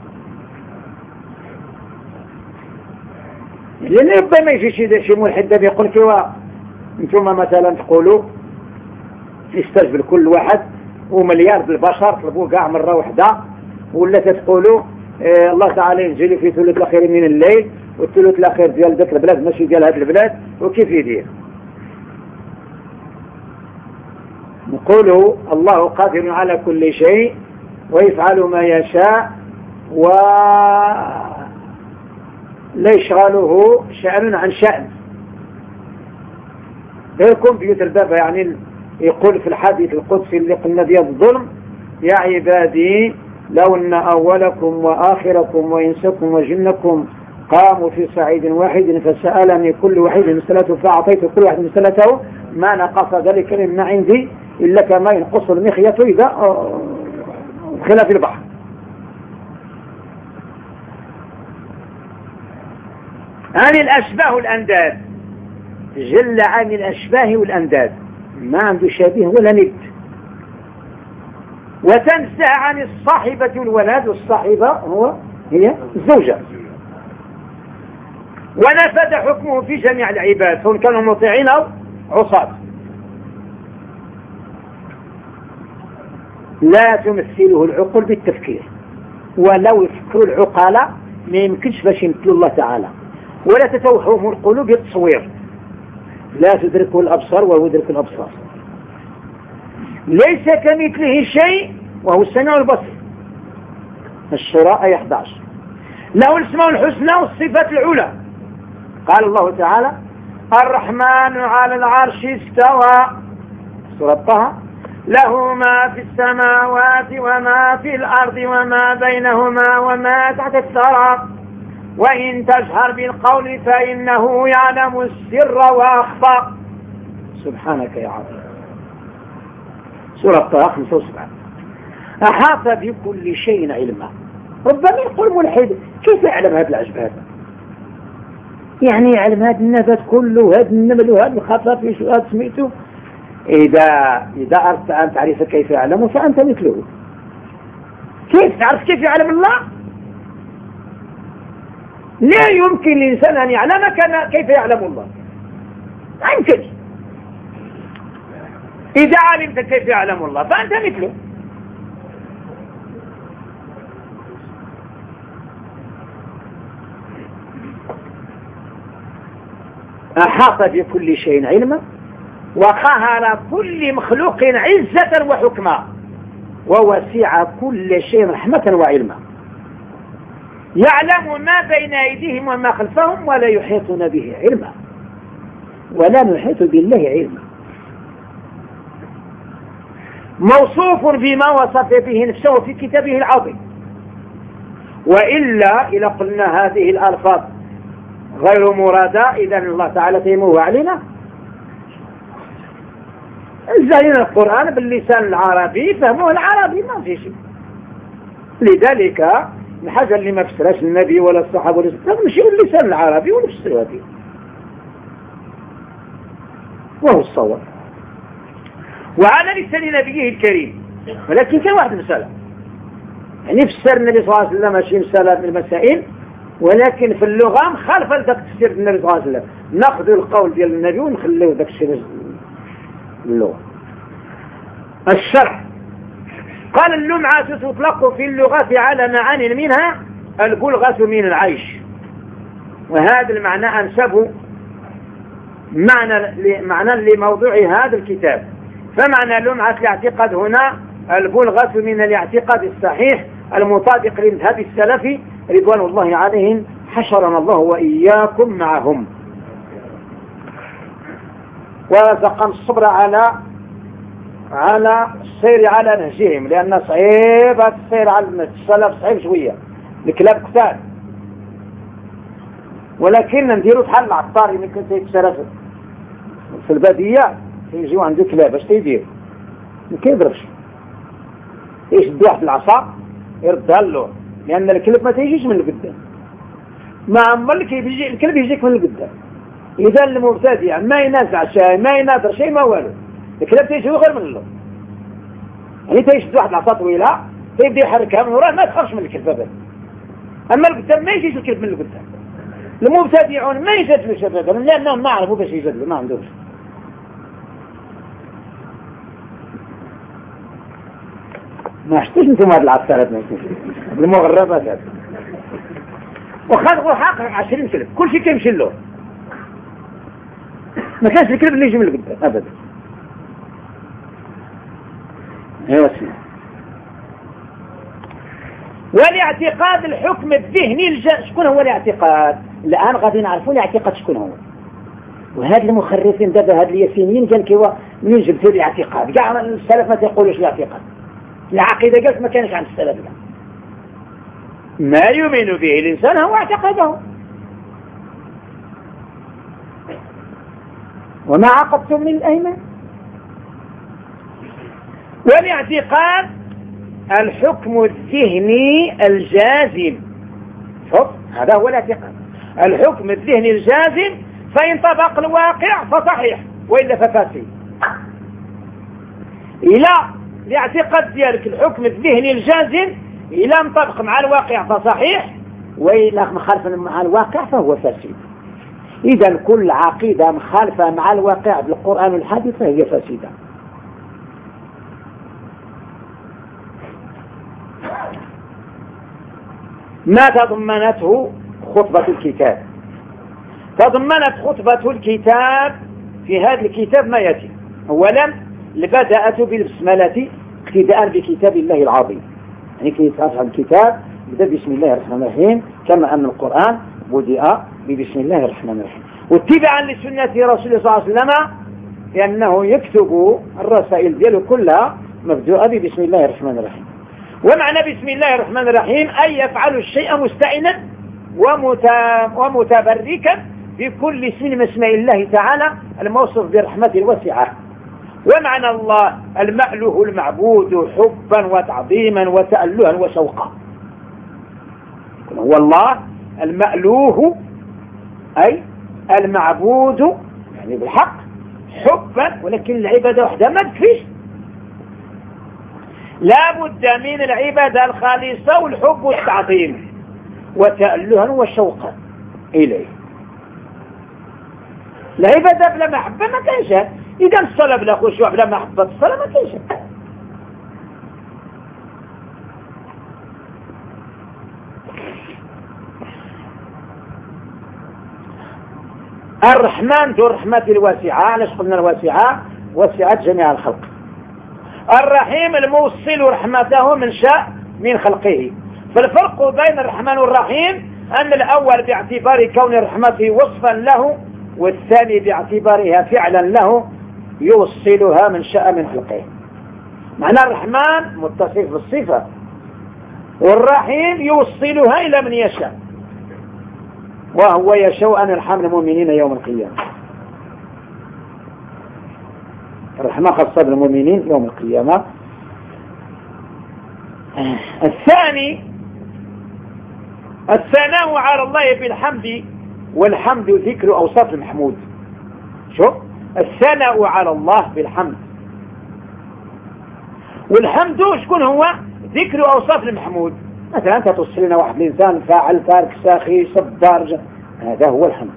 لأن ربما يجي شي شي ملحد يقول كوا انتم مثلا تقولوا يستجب لكل واحد ومليار بالبشر طلبوا كاع مرة واحدة، ولا تقولوا اه الله تعالى ينزل في ثلث الأخير من الليل والثلث الأخير ديال ذاك البلاد ماشي ديال هذا البلاد، وكيف يدير؟ نقول الله قادر على كل شيء ويفعل ما يشاء ولا يشغله شأن عن شأن. الكمبيوتر دابا يعني يقول في الحديث القدسي اللي قلنا ديال الظلم: يا عبادي لو أن أولكم وآخركم وإنسكم وجنكم قاموا في صعيد واحد فسألني كل واحد مسألته فأعطيت كل واحد مسألته ما نقص ذلك مما عندي إلا كما ينقص المخيط إذا خلاف البحر. عن الأشباه والأنداد، جل عن الأشباه والأنداد، ما عنده شبيه ولا ند. وتنسى عن الصاحبة والولد، والصاحبة هو هي الزوجة. ونفذ حكمه في جميع العباد سواء كانوا مطيعين أو عصاة. لا تمثله العقول بالتفكير، ولو يفكروا العقلاء ما يمكنش باش يمثلوا الله تعالى، ولا تتوهمه القلوب بالتصوير. لا تدركه الأبصار وهو يدرك الأبصار. ليس كمثله شيء وهو السميع البصير. الشورى آية إحدى عشر. له الاسماء الحسنى والصفات العلى. قال الله تعالى: الرحمن على العرش استوى، سورة طه: له ما في السماوات وما في الأرض وما بينهما وما تحت الثرى، وإن تجهر بالقول فإنه يعلم السر وأخفى. سبحانك يا عظيم. سورة طه خمسة وسبعين. أحاط بكل شيء علما. ربما يقول ملحد: كيف يعلم هذا العجب هذا؟ يعني يعلم هذا النبات كله وهذا النمل وهذا الخفافيش وهذا سميته. إذا إذا أردت أن تعرف كيف يعلم فأنت مثله. كيف تعرف كيف يعلم الله؟ لا يمكن للإنسان أن يعلم كيف يعلم الله. لا يمكن. إذا علمت كيف يعلم الله فأنت مثله. أحاط بكل شيء علما، وقهر كل مخلوق عزة وحكما، ووسع كل شيء رحمة وعلما. يعلم ما بين أيديهم وما خلفهم ولا يحيطون به علما، ولا نحيط بالله علما. موصوف بما وصف به نفسه في كتابه العظيم. وإلا إذا قلنا هذه الألفاظ غير مرادة إذا الله تعالى تيموه علينا. زين القرآن باللسان العربي فهمه العربي ما في شيء. لذلك الحاجة اللي ما فسرهاش النبي ولا الصحابة ولا الصحابة ماشي اللسان العربي ونفسرها فيه، وهو الصواب وعلى لسان نبيه الكريم. ولكن كان واحد المسألة يعني فسر النبي صلى الله عليه وسلم ماشي مسألة من المسائل، ولكن في اللغة مخالفة لذاك تفسير النبي صلى الله عليه وسلم، ناخذ القول ديال النبي ونخليه ذاك الشيء اللغة. الشرع قال اللمعة تطلق في اللغة على معاني منها البلغة من العيش، وهذا المعنى أنسب معنى معنى لموضوع هذا الكتاب. فمعنى لمعة الاعتقاد هنا البلغة من الاعتقاد الصحيح المطابق لمذهب السلف رضوان الله عليهم، حشرنا الله وإياكم معهم ورزقنا الصبر على على السير على نهجهم، لأن صعيب السير على السلف صعيب شوية، الكلاب كتاب، ولكن نديروا بحال العطار اللي كنت يتسرف في البادية يجيو عنده كلاب اش تيدير؟ ما كيضربش، يشد واحد العصا يردها له، لأن الكلب ما تيجيش من القدام، ما عمر كيجي الكلب يجيك من القدام. إذا المبتدع ما ينازع شيء ما يناظر شيء ما والو، الكلاب تيجي غير من له، يعني تيشد واحد العصا طويلة تيبدا يحركها من وراه ما تخافش من الكلب ابدا. أما القدام ما يجيش الكلب من القدام. المبتدعون ما يجادلوش ابدا لأنهم ما عرفوا باش يجادلوا، ما عندهمش. ما شفتوش انتم هاد العصارات ما المغربات هاد وخلقوا حق عشرين كلب كل شيء كيمشي له، ما كانش الكلب اللي يجي من القدام ابدا. ايوا اسمع. والاعتقاد الحكم الذهني الج... شكون هو الاعتقاد؟ الان غادي نعرفوا الاعتقاد شكون هو. وهاد المخرفين دابا هاد الياسينيين قال كيوا منين جبتوا الاعتقاد؟ كاع السلف ما تيقولوش الاعتقاد، العقيدة قالت ما كانش عند السلف. ما يؤمن به الإنسان هو اعتقاده. وما عقدتم من الأيمان. والاعتقاد الحكم الذهني الجازم، شوف هذا هو الاعتقاد، الحكم الذهني الجازم، فإن طبق الواقع فصحيح وإلا ففاسد. إلى الاعتقاد ديالك الحكم الذهني الجازم إلى انطبق مع الواقع فصحيح وإلى مخالف مع الواقع فهو فاسد. إذا كل عقيدة مخالفة مع الواقع بالقرآن والحديث فهي فاسدة. ما تضمنته خطبة الكتاب؟ تضمنت خطبة الكتاب في هذا الكتاب ما يأتي. أولا بدأت بالبسملة اقتداء بكتاب الله العظيم، يعني كي يتعرف الكتاب بدأ بسم الله الرحمن الرحيم، كما أن القرآن بدأ ببسم الله الرحمن الرحيم، واتباعا لسنة رسول الله صلى الله عليه وسلم، لأنه يكتب الرسائل دياله كلها مبدوءة ببسم الله الرحمن الرحيم. ومعنى بسم الله الرحمن الرحيم أي يفعل الشيء مستعنا ومتبركا بكل اسم من اسماء الله تعالى الموصوف بالرحمة الواسعة. ومعنى الله المأله المعبود حبا وتعظيما وتألها وشوقا. هو الله المألوه أي المعبود يعني بالحق حبا، ولكن العبادة وحدها ما تكفيش، لا بد من العبادة الخالصة والحب والتعظيم وتألها وشوقا إليه. العبادة بلا محبة ما كانش، إذا الصلاة بلا خشوع بلا محبة الصلاة ما كانش. الرحمن ذو الرحمة الواسعة، علاش قلنا الواسعة؟ وسعت جميع الخلق. الرحيم الموصل رحمته من شاء من خلقه. فالفرق بين الرحمن والرحيم أن الأول باعتبار كون رحمته وصفا له، والثاني باعتبارها فعلا له يوصلها من شاء من خلقه. معنى الرحمن متصف بالصفة، والرحيم يوصلها إلى من يشاء، وهو يشاء أن يرحم المؤمنين يوم القيامة. الرحمة خاصة بالمؤمنين يوم القيامة. الثاني الثناء على الله بالحمد، والحمد ذكر أوصاف المحمود. شوف، الثناء على الله بالحمد، والحمد شكون هو؟ ذكر أوصاف المحمود. مثلا أنت توصل لنا واحد الإنسان فاعل تارك ساخي صبار، هذا هو الحمد.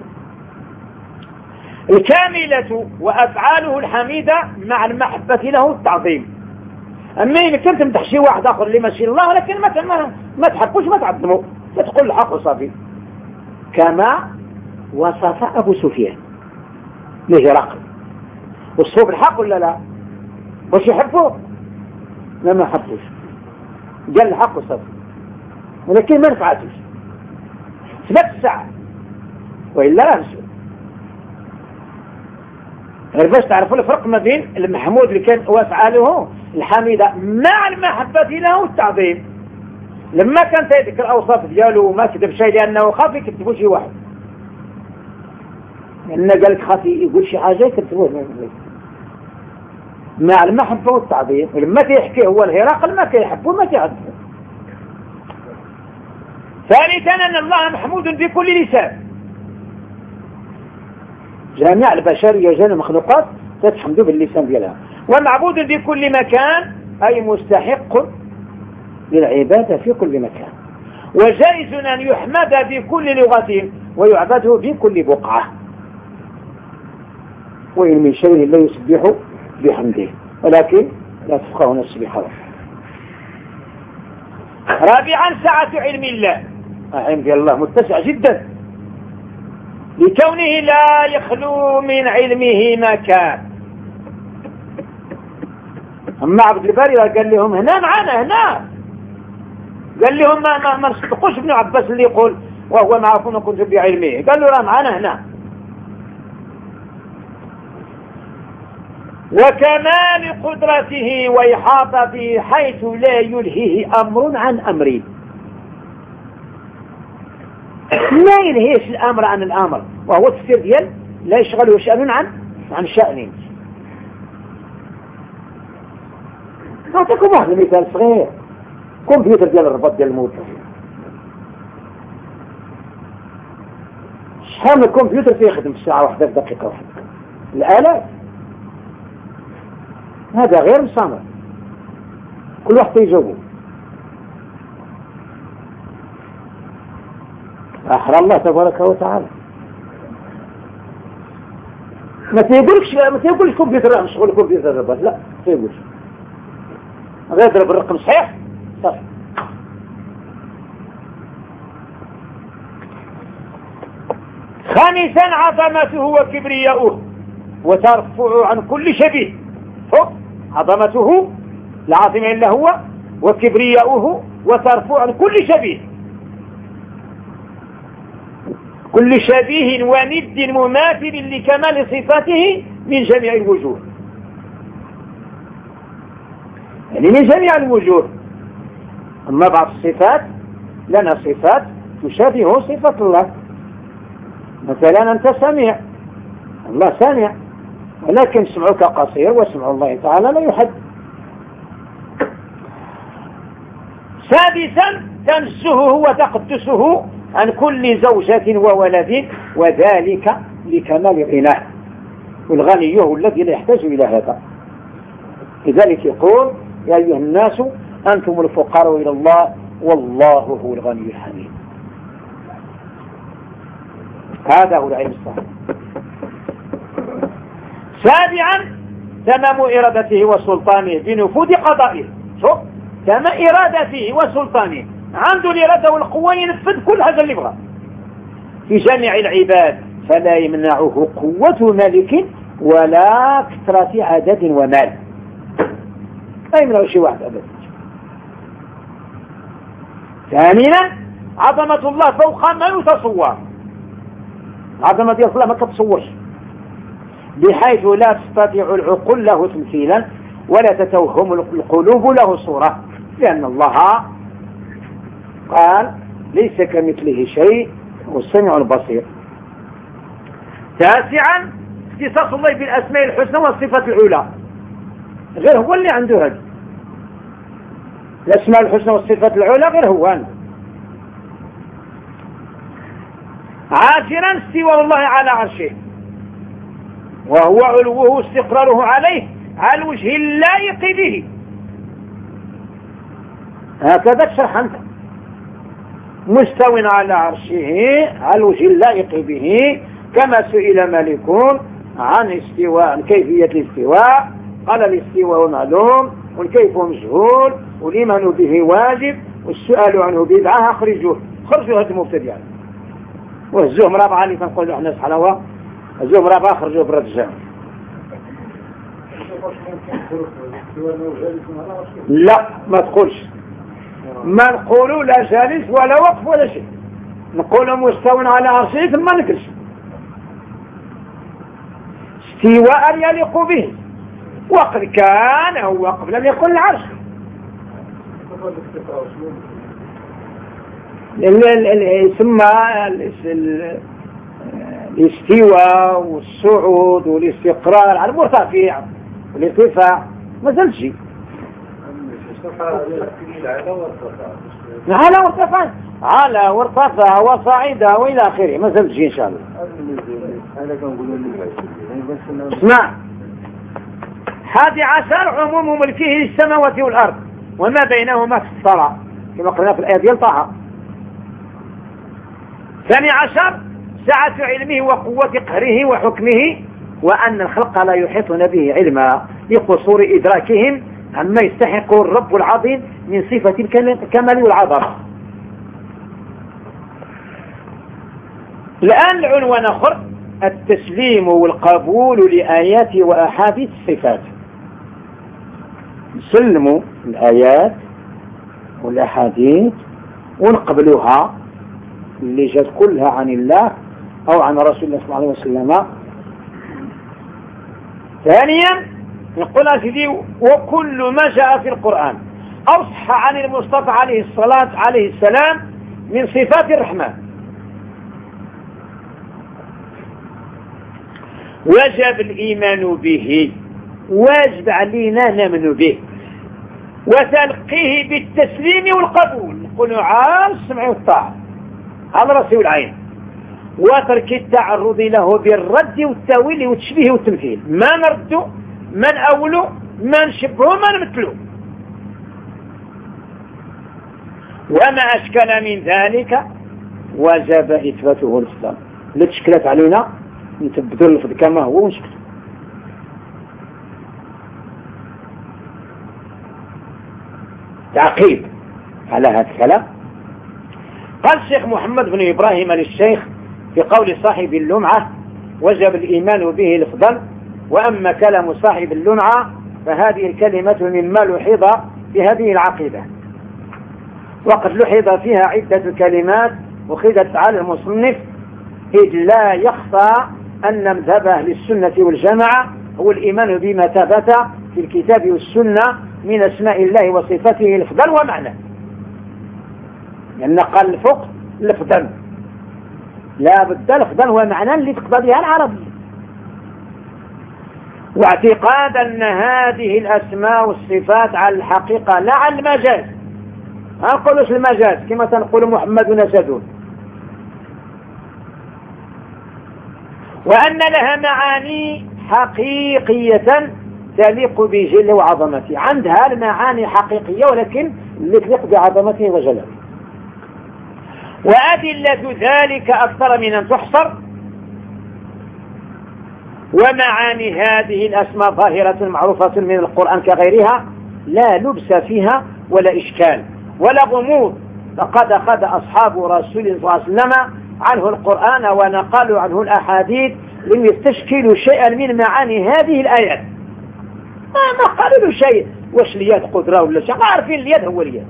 الكاملة وأفعاله الحميدة مع المحبة له التعظيم. أما يمكن تمدح شي واحد آخر اللي ماشي الله، ولكن ما ما, ما تحبوش ما تعظمه، تقول الحق وصافي. كما وصف أبو سفيان لهرقل، وصفه بالحق ولا لا؟ واش يحبوه؟ لا ما حبوش، قال الحق وصافي، ولكن ما نفعتوش ثلاث ساعة وإلا لا مسؤول. غير باش تعرفوا الفرق ما بين المحمود اللي كان وافعاله الحميدة مع المحبة له والتعظيم. لما كان يذكر الأوصاف دياله وما كتب شيء لأنه خاف يكتبوا شي واحد، لأنه قال لك خاف يقول شي حاجة يكتبوه مع المحبة والتعظيم. ولما تيحكي هو الهرقل ما كيحبه ما كيعظمه. ثالثا أن الله محمود بكل لسان، جميع البشرية جميع المخلوقات تتحمد باللسان ديالها. ومعبود بكل مكان أي مستحق للعبادة في كل مكان، وجائز أن يحمد بكل لغة ويعبده بكل بقعة. وإن من شيء لا يسبح بحمده ولكن لا تفقهون التسبيح. رابعا سعة علم الله، علم الله متسع جدا لكونه لا يخلو من علمه مكان. أما عبد الباري قال لهم هنا معنا هنا، قال لهم ما ما ما نصدقوش ابن عباس اللي يقول وهو معكم كنت بعلمه، قال له راه معنا هنا. وكمال قدرته وإحاطته حيث لا يلهيه أمر عن أمر، لا يلهيش الأمر عن الأمر، وهو التفسير ديال لا يشغله شأن عن عن شأن. أعطيكم واحد المثال صغير، كمبيوتر ديال الرباط ديال الموتر، شحال من الكمبيوتر فيخدم في ساعة واحدة في دقيقة واحدة؟ الآلاف. هذا غير مصنع، كل واحد يجاوبه. أحرى الله تبارك وتعالى. ما تيقولكش ما تيقولش كمبيوتر مش شغل كمبيوتر الرباط، لا ما تيقولش، غير يضرب الرقم صحيح صح. خامسا عظمته وكبرياؤه وترفع عن كل شبيه. عظمته العظيم إلا هو، وكبرياؤه وترفع عن كل شبيه، كل شبيه وند مماثل لكمال صفاته من جميع الوجوه، يعني من جميع الوجوه. أما بعض الصفات لنا صفات تشابه صفة الله، مثلا أنت سميع، الله سميع، ولكن سمعك قصير وسمع الله تعالى لا يحد. سادسا تنزهه وتقدسه عن كل زوجة وولد، وذلك لكمال غناه، والغني هو الذي لا يحتاج إلى هذا. لذلك يقول يا أيها الناس أنتم الفقراء إلى الله والله هو الغني الحميد. هذا هو العلم الصحيح. سابعا تمام إرادته وسلطانه بنفوذ قضائه. شوف، تمام إرادته وسلطانه، عنده الإرادة والقوة ينفذ كل هذا اللي يبغى في جميع العباد، فلا يمنعه قوة ملك ولا كثرة عدد ومال، لا يمنعه شيء واحد أبدا. ثانيا عظمة الله فوق ما يتصور، عظمة الله ما تتصورش، بحيث لا تستطيع العقول له تمثيلا ولا تتوهم القلوب له صورة، لأن الله قال ليس كمثله شيء والسميع البصير. تاسعا اختصاص الله بالأسماء الحسنى والصفات العلى، غير هو اللي عنده هذا الأسماء الحسنى والصفات العلى، غير هو عنده. عاشرا استواء الله على عرشه، وهو علوه واستقراره عليه على الوجه اللائق به. هكذا تشرح أنت، مستو على عرشه على الوجه اللائق به، كما سئل مالك عن استواء كيفية الاستواء قال الاستواء معلوم والكيف مجهول والإيمان به واجب والسؤال عنه بدعة. أخرجوه خرجوا هذا المبتدع يعني. وهزوه مرابعة اللي تنقول له احنا سحلوة، هزوه مرابعة خرجوه بالرجال. لا ما تقولش، ما نقولوا لا جالس ولا وقف ولا شيء، نقول مستو على عرشه ثم نكرش استواء يليق به، وقد كان هو قبل لم يكن العرش. ثم الاستواء والصعود والاستقرار على المرتفع والارتفاع ما زال شيء. على وارتفع على وارتفع وصعد والى اخره ما زال شيء ان شاء الله. اسمع، حادي عشر عموم ملكه للسماوات والارض وما بينهما في الصلاة كما قلنا في الآية ديال طه. ثاني عشر سعة علمه وقوة قهره وحكمه، وأن الخلق لا يحيطون به علما لقصور إدراكهم عما يستحق الرب العظيم من صفة الكمال والعظمة. الآن العنوان آخر، التسليم والقبول لآيات وأحاديث الصفات. نسلموا الآيات والأحاديث ونقبلوها اللي جات كلها عن الله أو عن رسول الله صلى الله عليه وسلم. ثانيا يقول سيدي وكل ما جاء في القرآن أو صح عن المصطفى عليه الصلاة عليه السلام من صفات الرحمن وجب الإيمان به، واجب علينا نؤمن به وتلقيه بالتسليم والقبول، نقول على السمع والطاعة على رأسه والعين، وترك التعرض له بالرد والتأويل والتشبيه والتمثيل. ما نرد ما نأوله ما نشبهه ما نمثله. وما أشكل من ذلك وجب إثباته الإسلام. اللي تشكلت علينا نثبتوا اللفظ كما هو ونشكله. تعقيب على هذا الكلام، قال الشيخ محمد بن إبراهيم للشيخ في قول صاحب اللمعة وجب الإيمان به لفظا، وأما كلام صاحب اللمعة فهذه الكلمة مما لحظ في هذه العقيدة، وقد لحظ فيها عدة كلمات أخذت على المصنف، إذ لا يخفى أن مذهب أهل السنة والجماعة هو الإيمان بما ثبت في الكتاب والسنة من أسماء الله وصفاته لفظا ومعنى. لأن قال الفقه لفظا لا بد لفظا ومعنى اللي تقتضيها العربية، واعتقاد أن هذه الأسماء والصفات على الحقيقة لا على المجاز. ما نقولوش المجاز كما تنقول محمد نسد، وأن لها معاني حقيقية تليق بجل وعظمته. عندها المعاني حقيقية ولكن اللي تليق بعظمته وجلاله. وأدلة ذلك أكثر من أن تحصر، ومعاني هذه الأسماء ظاهرة معروفة من القرآن كغيرها، لا لبس فيها ولا إشكال ولا غموض. فقد أخذ أصحاب رسول الله صلى الله عليه وسلم عنه القرآن ونقلوا عنه الأحاديث لم يستشكلوا شيئا من معاني هذه الآيات. ما قالوا له شيء واش اليد قدرة ولا شيء، عارفين اليد هو اليد،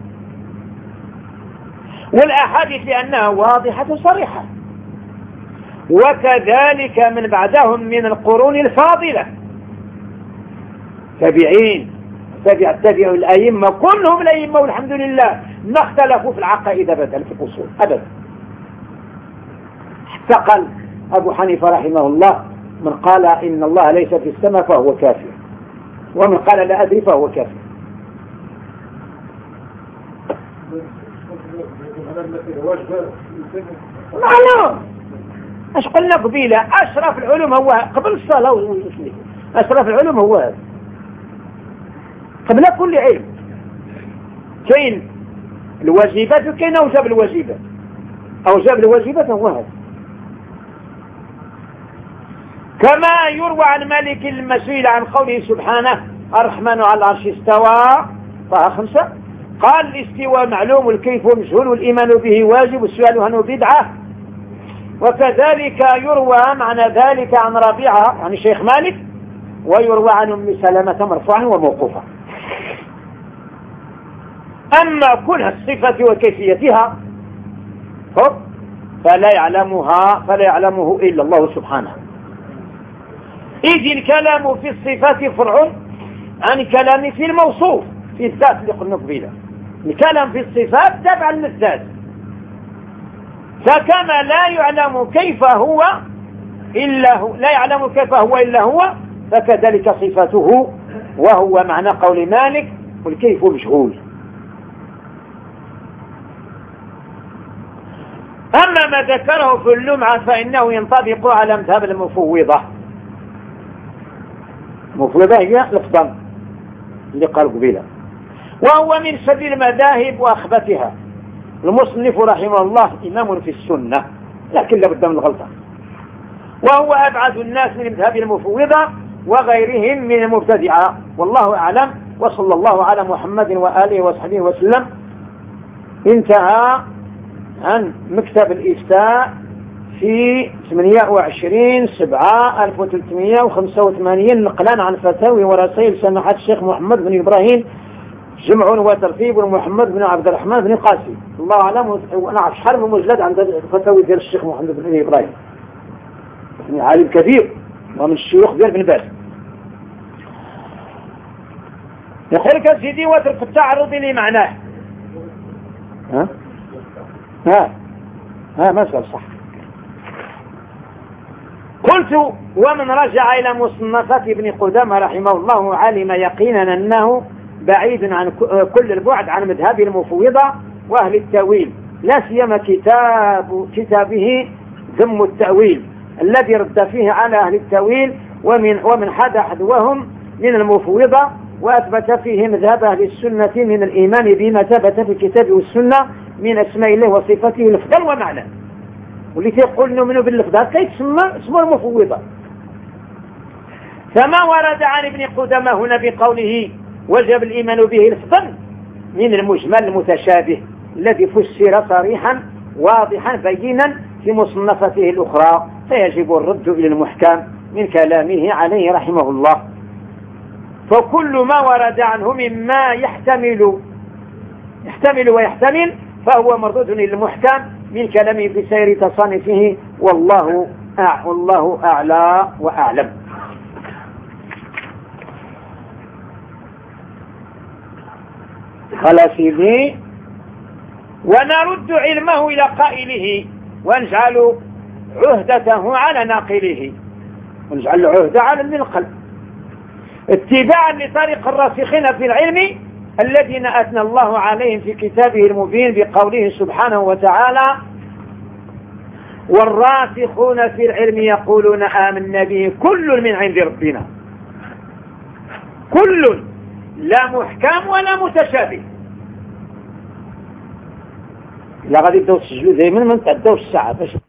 والأحاديث لأنها واضحة صريحة. وكذلك من بعدهم من القرون الفاضلة تابعين تابع تابع الأئمة كلهم الأئمة والحمد لله ما اختلفوا في العقائد أبدا في الأصول أبدا. حتى قال أبو حنيفة رحمه الله من قال إن الله ليس في السماء فهو كافر، ومن قال لا أدري فهو كافر. معلوم اش قلنا قبيلة اشرف العلوم هو قبل الصلاة والمسلم، اشرف العلوم هو هذا قبل كل علم. كاين الواجبات وكاين اوجب الواجبات، اوجب الواجبات هو هذا. كما يروى عن مالك المسئول عن قوله سبحانه الرحمن على العرش استوى طه خمسة، قال الاستواء معلوم والكيف مجهول والإيمان به واجب والسؤال عنه بدعة. وكذلك يروى معنى ذلك عن ربيعة عن الشيخ مالك، ويروى عن أم سلمة مرفوعا وموقوفا. أما كل الصفة وكيفيتها فلا يعلمها فلا يعلمه إلا الله سبحانه. إذ الكلام في الصفات فرع عن كلام في الموصوف في الذات اللي قلنا قبيله. الكلام في الصفات تبع للذات، فكما لا يعلم كيف هو إلا هو لا يعلم كيف هو إلا هو، فكذلك صفته، وهو معنى قول مالك والكيف مجهول. أما ما ذكره في اللمعة فإنه ينطبق على مذهب المفوضة. المفوضة هي لفظا اللي قال قبيله، وهو من سبيل المذاهب وأخبثها. المصنف رحمه الله إمام في السنة لكن لابد من الغلطة، وهو أبعد الناس من مذهب المفوضة وغيرهم من المبتدعة، والله أعلم. وصلى الله على محمد وآله وصحبه وسلم. انتهى عن مكتب الإفتاء في ثمانية وعشرين سبعة ألف وثلاثمائة وخمسة وثمانين نقلا عن فتاوي ورسائل سماحة الشيخ محمد بن إبراهيم جمع وترتيب محمد بن عبد الرحمن بن قاسي، الله أعلم. وأنا عارف شحال من مجلد عند الفتاوي ديال الشيخ محمد بن إبراهيم، يعني عالم كبير ومن الشيوخ ديال بن باز. يقول لك سيدي وترك التعرض لمعناه. ها ها ها ما سأل صح. قلت ومن رجع إلى مصنفات ابن قدامة رحمه الله علم يقينا أنه بعيد عن كل البعد عن مذهب المفوضة وأهل التأويل، لا سيما كتاب كتابه ذم التأويل الذي رد فيه على أهل التأويل ومن ومن حد حذوهم من المفوضة، وأثبت فيه مذهب أهل السنة من الإيمان بما ثبت في الكتاب والسنة من أسماء الله وصفاته لفظا ومعنى. واللي تقول نؤمن باللفظ هذا يسمى اسمه المفوضة. فما ورد عن ابن قدامة هنا بقوله وجب الإيمان به لفظا من المجمل المتشابه الذي فسر صريحا واضحا بينا في مصنفته الأخرى، فيجب الرد إلى المحكم من كلامه عليه رحمه الله. فكل ما ورد عنه مما يحتمل يحتمل ويحتمل فهو مردود إلى المحكم من كلامه في سير تصانيفه، والله أع... والله أعلى وأعلم. قال سيدي ونرد علمه إلى قائله ونجعل عهدته على ناقله، ونجعل عهدة على النقل اتباعا لطريق الراسخين في العلم الذين أثنى الله عليهم في كتابه المبين بقوله سبحانه وتعالى والراسخون في العلم يقولون آمنا به كل من عند ربنا، كل لا محكم ولا متشابه. لا غادي تدوس تسجلوا دائما ما نتعداوش الساعة باش